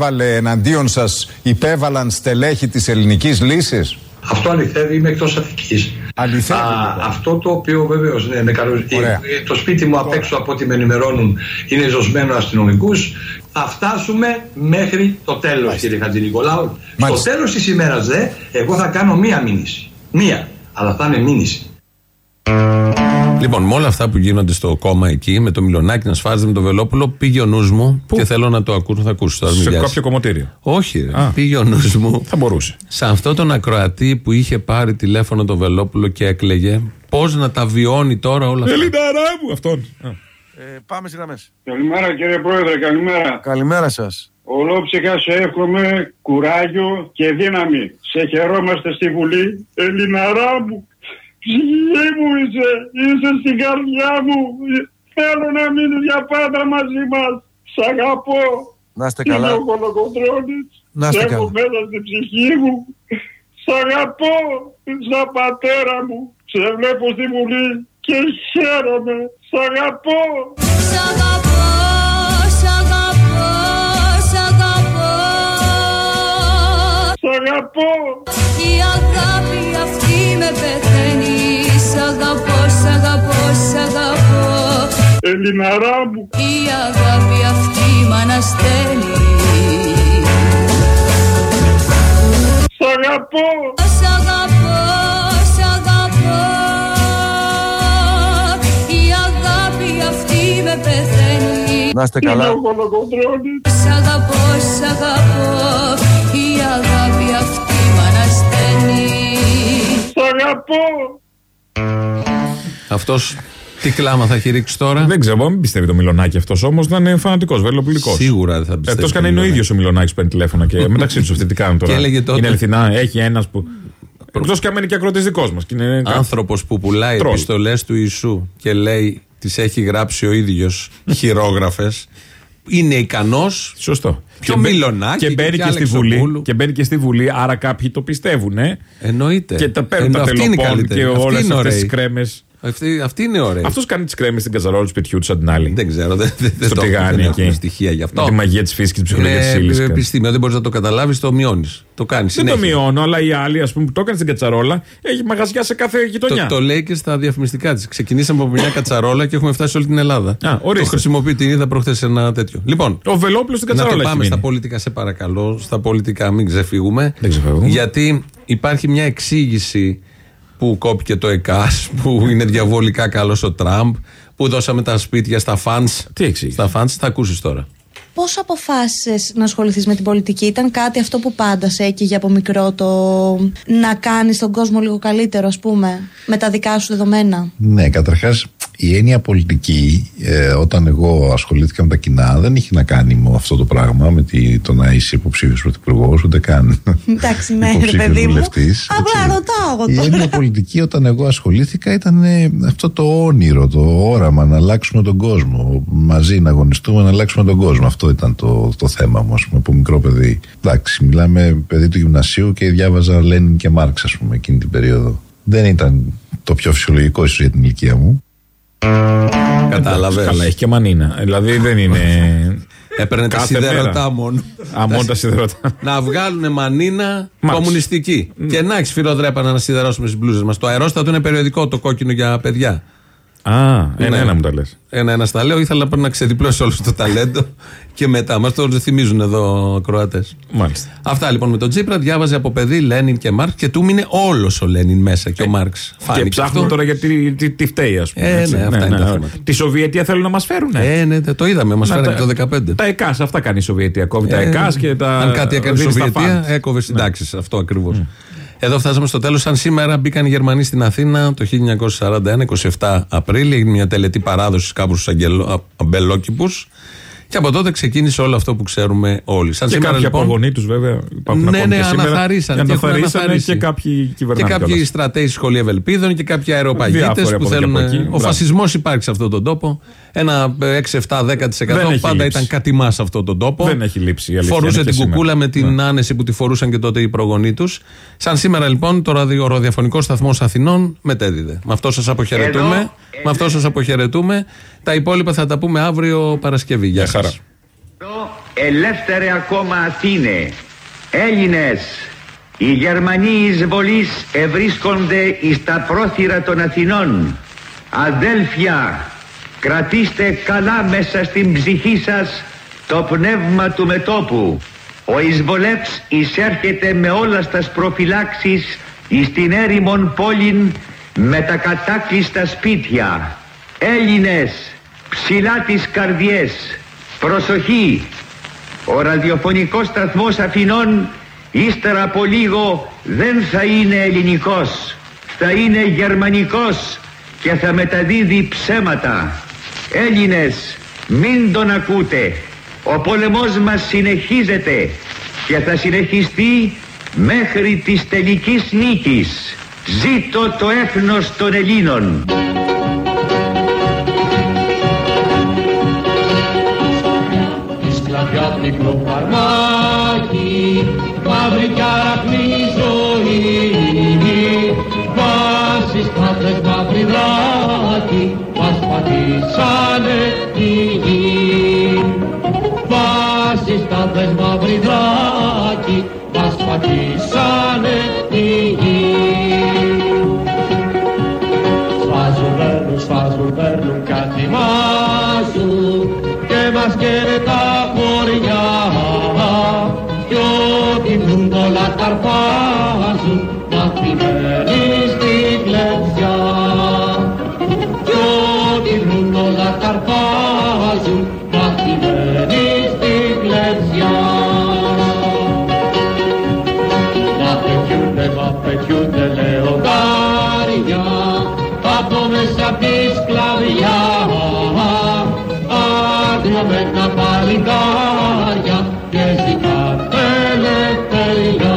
υπέβαλαν στελέχη της Ελληνικής Λύσης. Αυτό αληθεύει, είμαι εκτός Αττικής. Αληθεύει. Αυτό το οποίο βεβαίως ναι, με το σπίτι μου απ' έξω από ό,τι με ενημερώνουν είναι ζωσμένο αστυνομικούς. Θα φτάσουμε μέχρι το τέλος, κύριε Χατζηνικολάου. Στο τέλος της ημέρας εγώ θα κάνω μία μήνυση. Μία, αλλά θα είναι μήνυση. Λοιπόν, με όλα αυτά που γίνονται στο κόμμα εκεί, με το Μιλονάκη να σφάζεται με το Βελόπουλο, πήγε ο νους μου και θέλω να το ακούσω. Θα ακούσει τώρα. Σε κάποιο κομμωτήριο. Όχι, πήγε ο νους μου. Θα μπορούσε. Σε αυτόν τον ακροατή που είχε πάρει τηλέφωνο το Βελόπουλο και έκλαιγε, πώς να τα βιώνει τώρα όλα αυτά. Ελληναρά μου, αυτόν. Πάμε στις γραμμές. Καλημέρα, κύριε Πρόεδρε, καλημέρα. Καλημέρα σας. Ολόψυχα σε εύχομαι κουράγιο και δύναμη. Σε χαιρόμαστε στη Βουλή. Ελληναρά μου. Ψυχή μου είσαι στην καρδιά μου. Θέλω να μείνεις για πάντα μαζί μας. Σ' αγαπώ. Να είστε καλά. Είναι ο Κολοκοντρώνης. Να είστε καλά. Έχω μέσα στην ψυχή μου. Σ' αγαπώ σαν πατέρα μου. Σε βλέπω στη Βουλή και χαίρομαι. Σ' αγαπώ. Σ' αγαπώ, σ' αγαπώ, σ' αγαπώ. Σ' αγαπώ. Η αγάπη αυτή με πεθαίνει. Σ' αγαπώ, σ' αγαπώ, σ' αγαπώ. Ελληναρά μου. Η αγάπη αυτή μ' αναστέλει. Σ' αγαπώ. Σ' αγαπώ, σ' αγαπώ. Η αγάπη αυτή με πεθαίνει. Να είστε καλά. Σ' αγαπώ, σ' αγαπώ. Η αγάπη αυτή μ' αναστέλει. Σ' αγαπώ. Αυτός τι κλάμα θα έχει ρίξει τώρα. Δεν ξέρω, μην πιστεύει το Μιλονάκι αυτός όμως. Να είναι φανατικός, βελοπουλικός. Σίγουρα δεν θα πιστεύει. Εκτός καν είναι ο ίδιος ο Μιλονάκης που παίρνει τηλέφωνα και μεταξύ τους αυτοί τι κάνουν τώρα. Είναι αληθινά, έχει ένας που. Εκτός και αν είναι και ακροτής δικός μας. Άνθρωπος που πουλάει επιστολές του Ιησού και λέει τις έχει γράψει ο ίδιος χειρόγραφες. Είναι ικανός. Σωστό. Και Μιλονάκι και μπαίνει και στη Βουλή, άρα κάποιοι το πιστεύουν. Εννοείται. Και τα παίρνουν τα τελοπών και όλες αυτές τις κρέμες. Αυτή είναι ωραία. Αυτός κάνει τις κρέμες στην κατσαρόλα του σπιτιού του σαν την άλλη. Δεν ξέρω. Δεν έχω στοιχεία γι' αυτό. Με τη μαγεία της φύσης και της ψυχολογίας της ύλης. Επιστήμιο, δεν μπορείς να το καταλάβεις, το μειώνεις. Το κάνεις. Δεν το μειώνω, αλλά η άλλη, ας πούμε, που το έκανε στην κατσαρόλα, έχει μαγαζιά σε κάθε γειτονιά. Το λέει και στα διαφημιστικά της. Ξεκινήσαμε από μια κατσαρόλα και έχουμε φτάσει σε όλη την Ελλάδα. Το χρησιμοποιεί, την είδα προχθές σε ένα τέτοιο. Λοιπόν, ο Βελόπουλος στην κατσαρόλα. Να το πάμε στα πολιτικά, σε παρακαλώ. Στα πολιτικά, μην ξεφύγουμε. Γιατί υπάρχει μια εξήγηση που κόπηκε το ΕΚΑΣ, που είναι διαβολικά καλός ο Τραμπ, που δώσαμε τα σπίτια στα φαντς. Τι εξήγηση? Στα φαντς, θα ακούσεις τώρα. Πώς αποφάσισες να ασχοληθείς με την πολιτική? Ήταν κάτι αυτό που πάντα σε έκαιγε από μικρό, το να κάνεις τον κόσμο λίγο καλύτερο, ας πούμε, με τα δικά σου δεδομένα? Ναι, καταρχάς η έννοια πολιτική, όταν εγώ ασχολήθηκα με τα κοινά, δεν είχε να κάνει με αυτό το πράγμα, με το να είσαι υποψήφιος πρωθυπουργός, ούτε καν εντάξει, ναι, παιδί μου. Απλά ρωτάω η έννοια πολιτική, όταν εγώ ασχολήθηκα, ήταν αυτό το όνειρο, το όραμα να αλλάξουμε τον κόσμο. Μαζί να αγωνιστούμε να αλλάξουμε τον κόσμο. Αυτό ήταν το θέμα μου, ας πούμε, από μικρό παιδί. Εντάξει, μιλάμε παιδί του γυμνασίου και διάβαζα Λένιν και Μάρξ, ας πούμε, εκείνη την περίοδο. Δεν ήταν το πιο φυσιολογικό ίσως για την ηλικία μου. Κατάλαβες. Καλά, έχει και μανίνα. Δηλαδή δεν είναι. Έπαιρνε τα σιδερωτά μόνο. Μόνο τα σιδερωτά. Να βγάλουν μανίνα κομμουνιστική. Και να έχει σφυροδρέπανα να σιδερώσουμε στις μπλούζες μας. Το αερόστατο είναι περιοδικό, το κόκκινο για παιδιά. Ένα μου τα λες. Ένα στα λέω. Ήθελα να ξεδιπλώσει όλο το ταλέντο και μετά. Μας το θυμίζουν εδώ ακροατές. Μάλιστα. Αυτά λοιπόν με τον Τσίπρα. Διάβαζε από παιδί Λένιν και Μάρξ και του μείνε όλος ο Λένιν μέσα και ο Μάρξ. Και ψάχνουν τώρα γιατί τι φταίει, ας πούμε. Αυτά είναι τα θέματα. Τη Σοβιετία θέλουν να μας φέρουν. Ναι, το είδαμε. Μας φέρανε το 2015. Τα ΕΚΑΣ, αυτά κάνει η Σοβιετία. Κόβει τα ΕΚΑΣ και τα. Αν κάτι έκανε η Σοβιετία, έκοβε συντάξεις. Αυτό ακριβώς. Εδώ φτάσαμε στο τέλος. Σαν σήμερα μπήκαν οι Γερμανοί στην Αθήνα το 1941, 27 Απρίλη. Έγινε μια τελετή παράδοσης κάπου στους αμπελόκηπους. Και από τότε ξεκίνησε όλο αυτό που ξέρουμε όλοι. Σαν και σήμερα, κάποιοι λοιπόν, απογονοί τους βέβαια υπάρχουν ναι, ακόμη και σήμερα. Αναθαρρύσαν και κάποιοι κυβερνάνε. Και κάποιοι στρατέοι σχολή Ευελπίδων και κάποιοι αεροπαγίτες που θέλουν. Ο φασισμός υπάρχει σε αυτόν τον τόπο. Ένα 6-7-10% πάντα ήταν κατημά σε αυτόν τον τόπο. Δεν έχει λείψει. Φορούσε την κουκούλα με την άνεση που τη φορούσαν και τότε οι προγονείς τους. Σαν σήμερα λοιπόν το ραδιοφωνικό σταθμός Αθηνών μετέδιδε. Με αυτό σας αποχαιρετούμε. Τα υπόλοιπα θα τα πούμε αύριο Παρασκευή. Γεια σας. Ελεύθερε ακόμα Αθήνε, Έλληνες, οι Γερμανοί εισβολείς ευρίσκονται εις τα πρόθυρα των Αθηνών. Αδέλφια, κρατήστε καλά μέσα στην ψυχή σας το πνεύμα του μετώπου. Ο εισβολεύς εισέρχεται με όλα στας προφυλάξεις εις την έρημον πόλην με τα κατάκλειστα σπίτια. Έλληνες, ψηλά τις καρδιές, προσοχή! Ο ραδιοφωνικός σταθμός Αθηνών ύστερα από λίγο δεν θα είναι ελληνικός, θα είναι γερμανικός και θα μεταδίδει ψέματα. Έλληνες, μην τον ακούτε. Ο πόλεμος μας συνεχίζεται και θα συνεχιστεί μέχρι της τελικής νίκης. Ζήτω το έθνος των Ελλήνων. Πικρό φαρμάκι, μαύρη κι αραχνή ζωή, βάσεις, πάτρες, μαύρη δράση. λιδράκι μας πατήσανε τη γη. Σφάζουν, παίρνουν κάτι μάζουν και μας καίνε τα χωριά κι ό,τι βρουν όλα τα αρπάζουν μαθημένοι στην κλεψιά κι ό,τι βρουν όλα τα αρπάζουν μαθημένοι στην κλεψιά. Μα πετιούνται λεοντάρια από μέσα απ' τη σκλαβιά αγριωμένα παλικάρια και ζητάνε ελευθερία.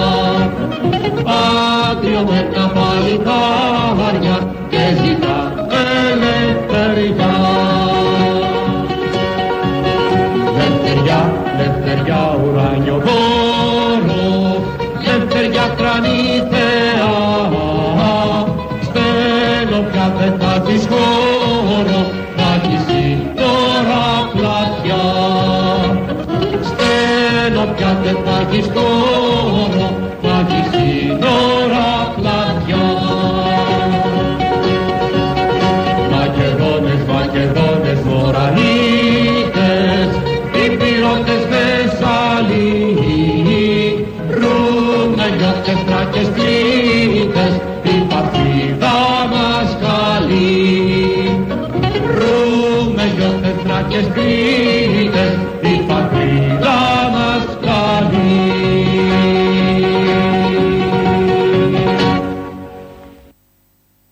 Αγριωμένα παλικάρια και ζητάνε ελευθερία. Λευτεριά, λευτεριά ουράνιο δώρο, λευτεριά κρανήθεα, στέλνω πια πετάτης χώρο, να χυθεί τώρα πλατιά. Στέλνω πια πετάτης χώρο,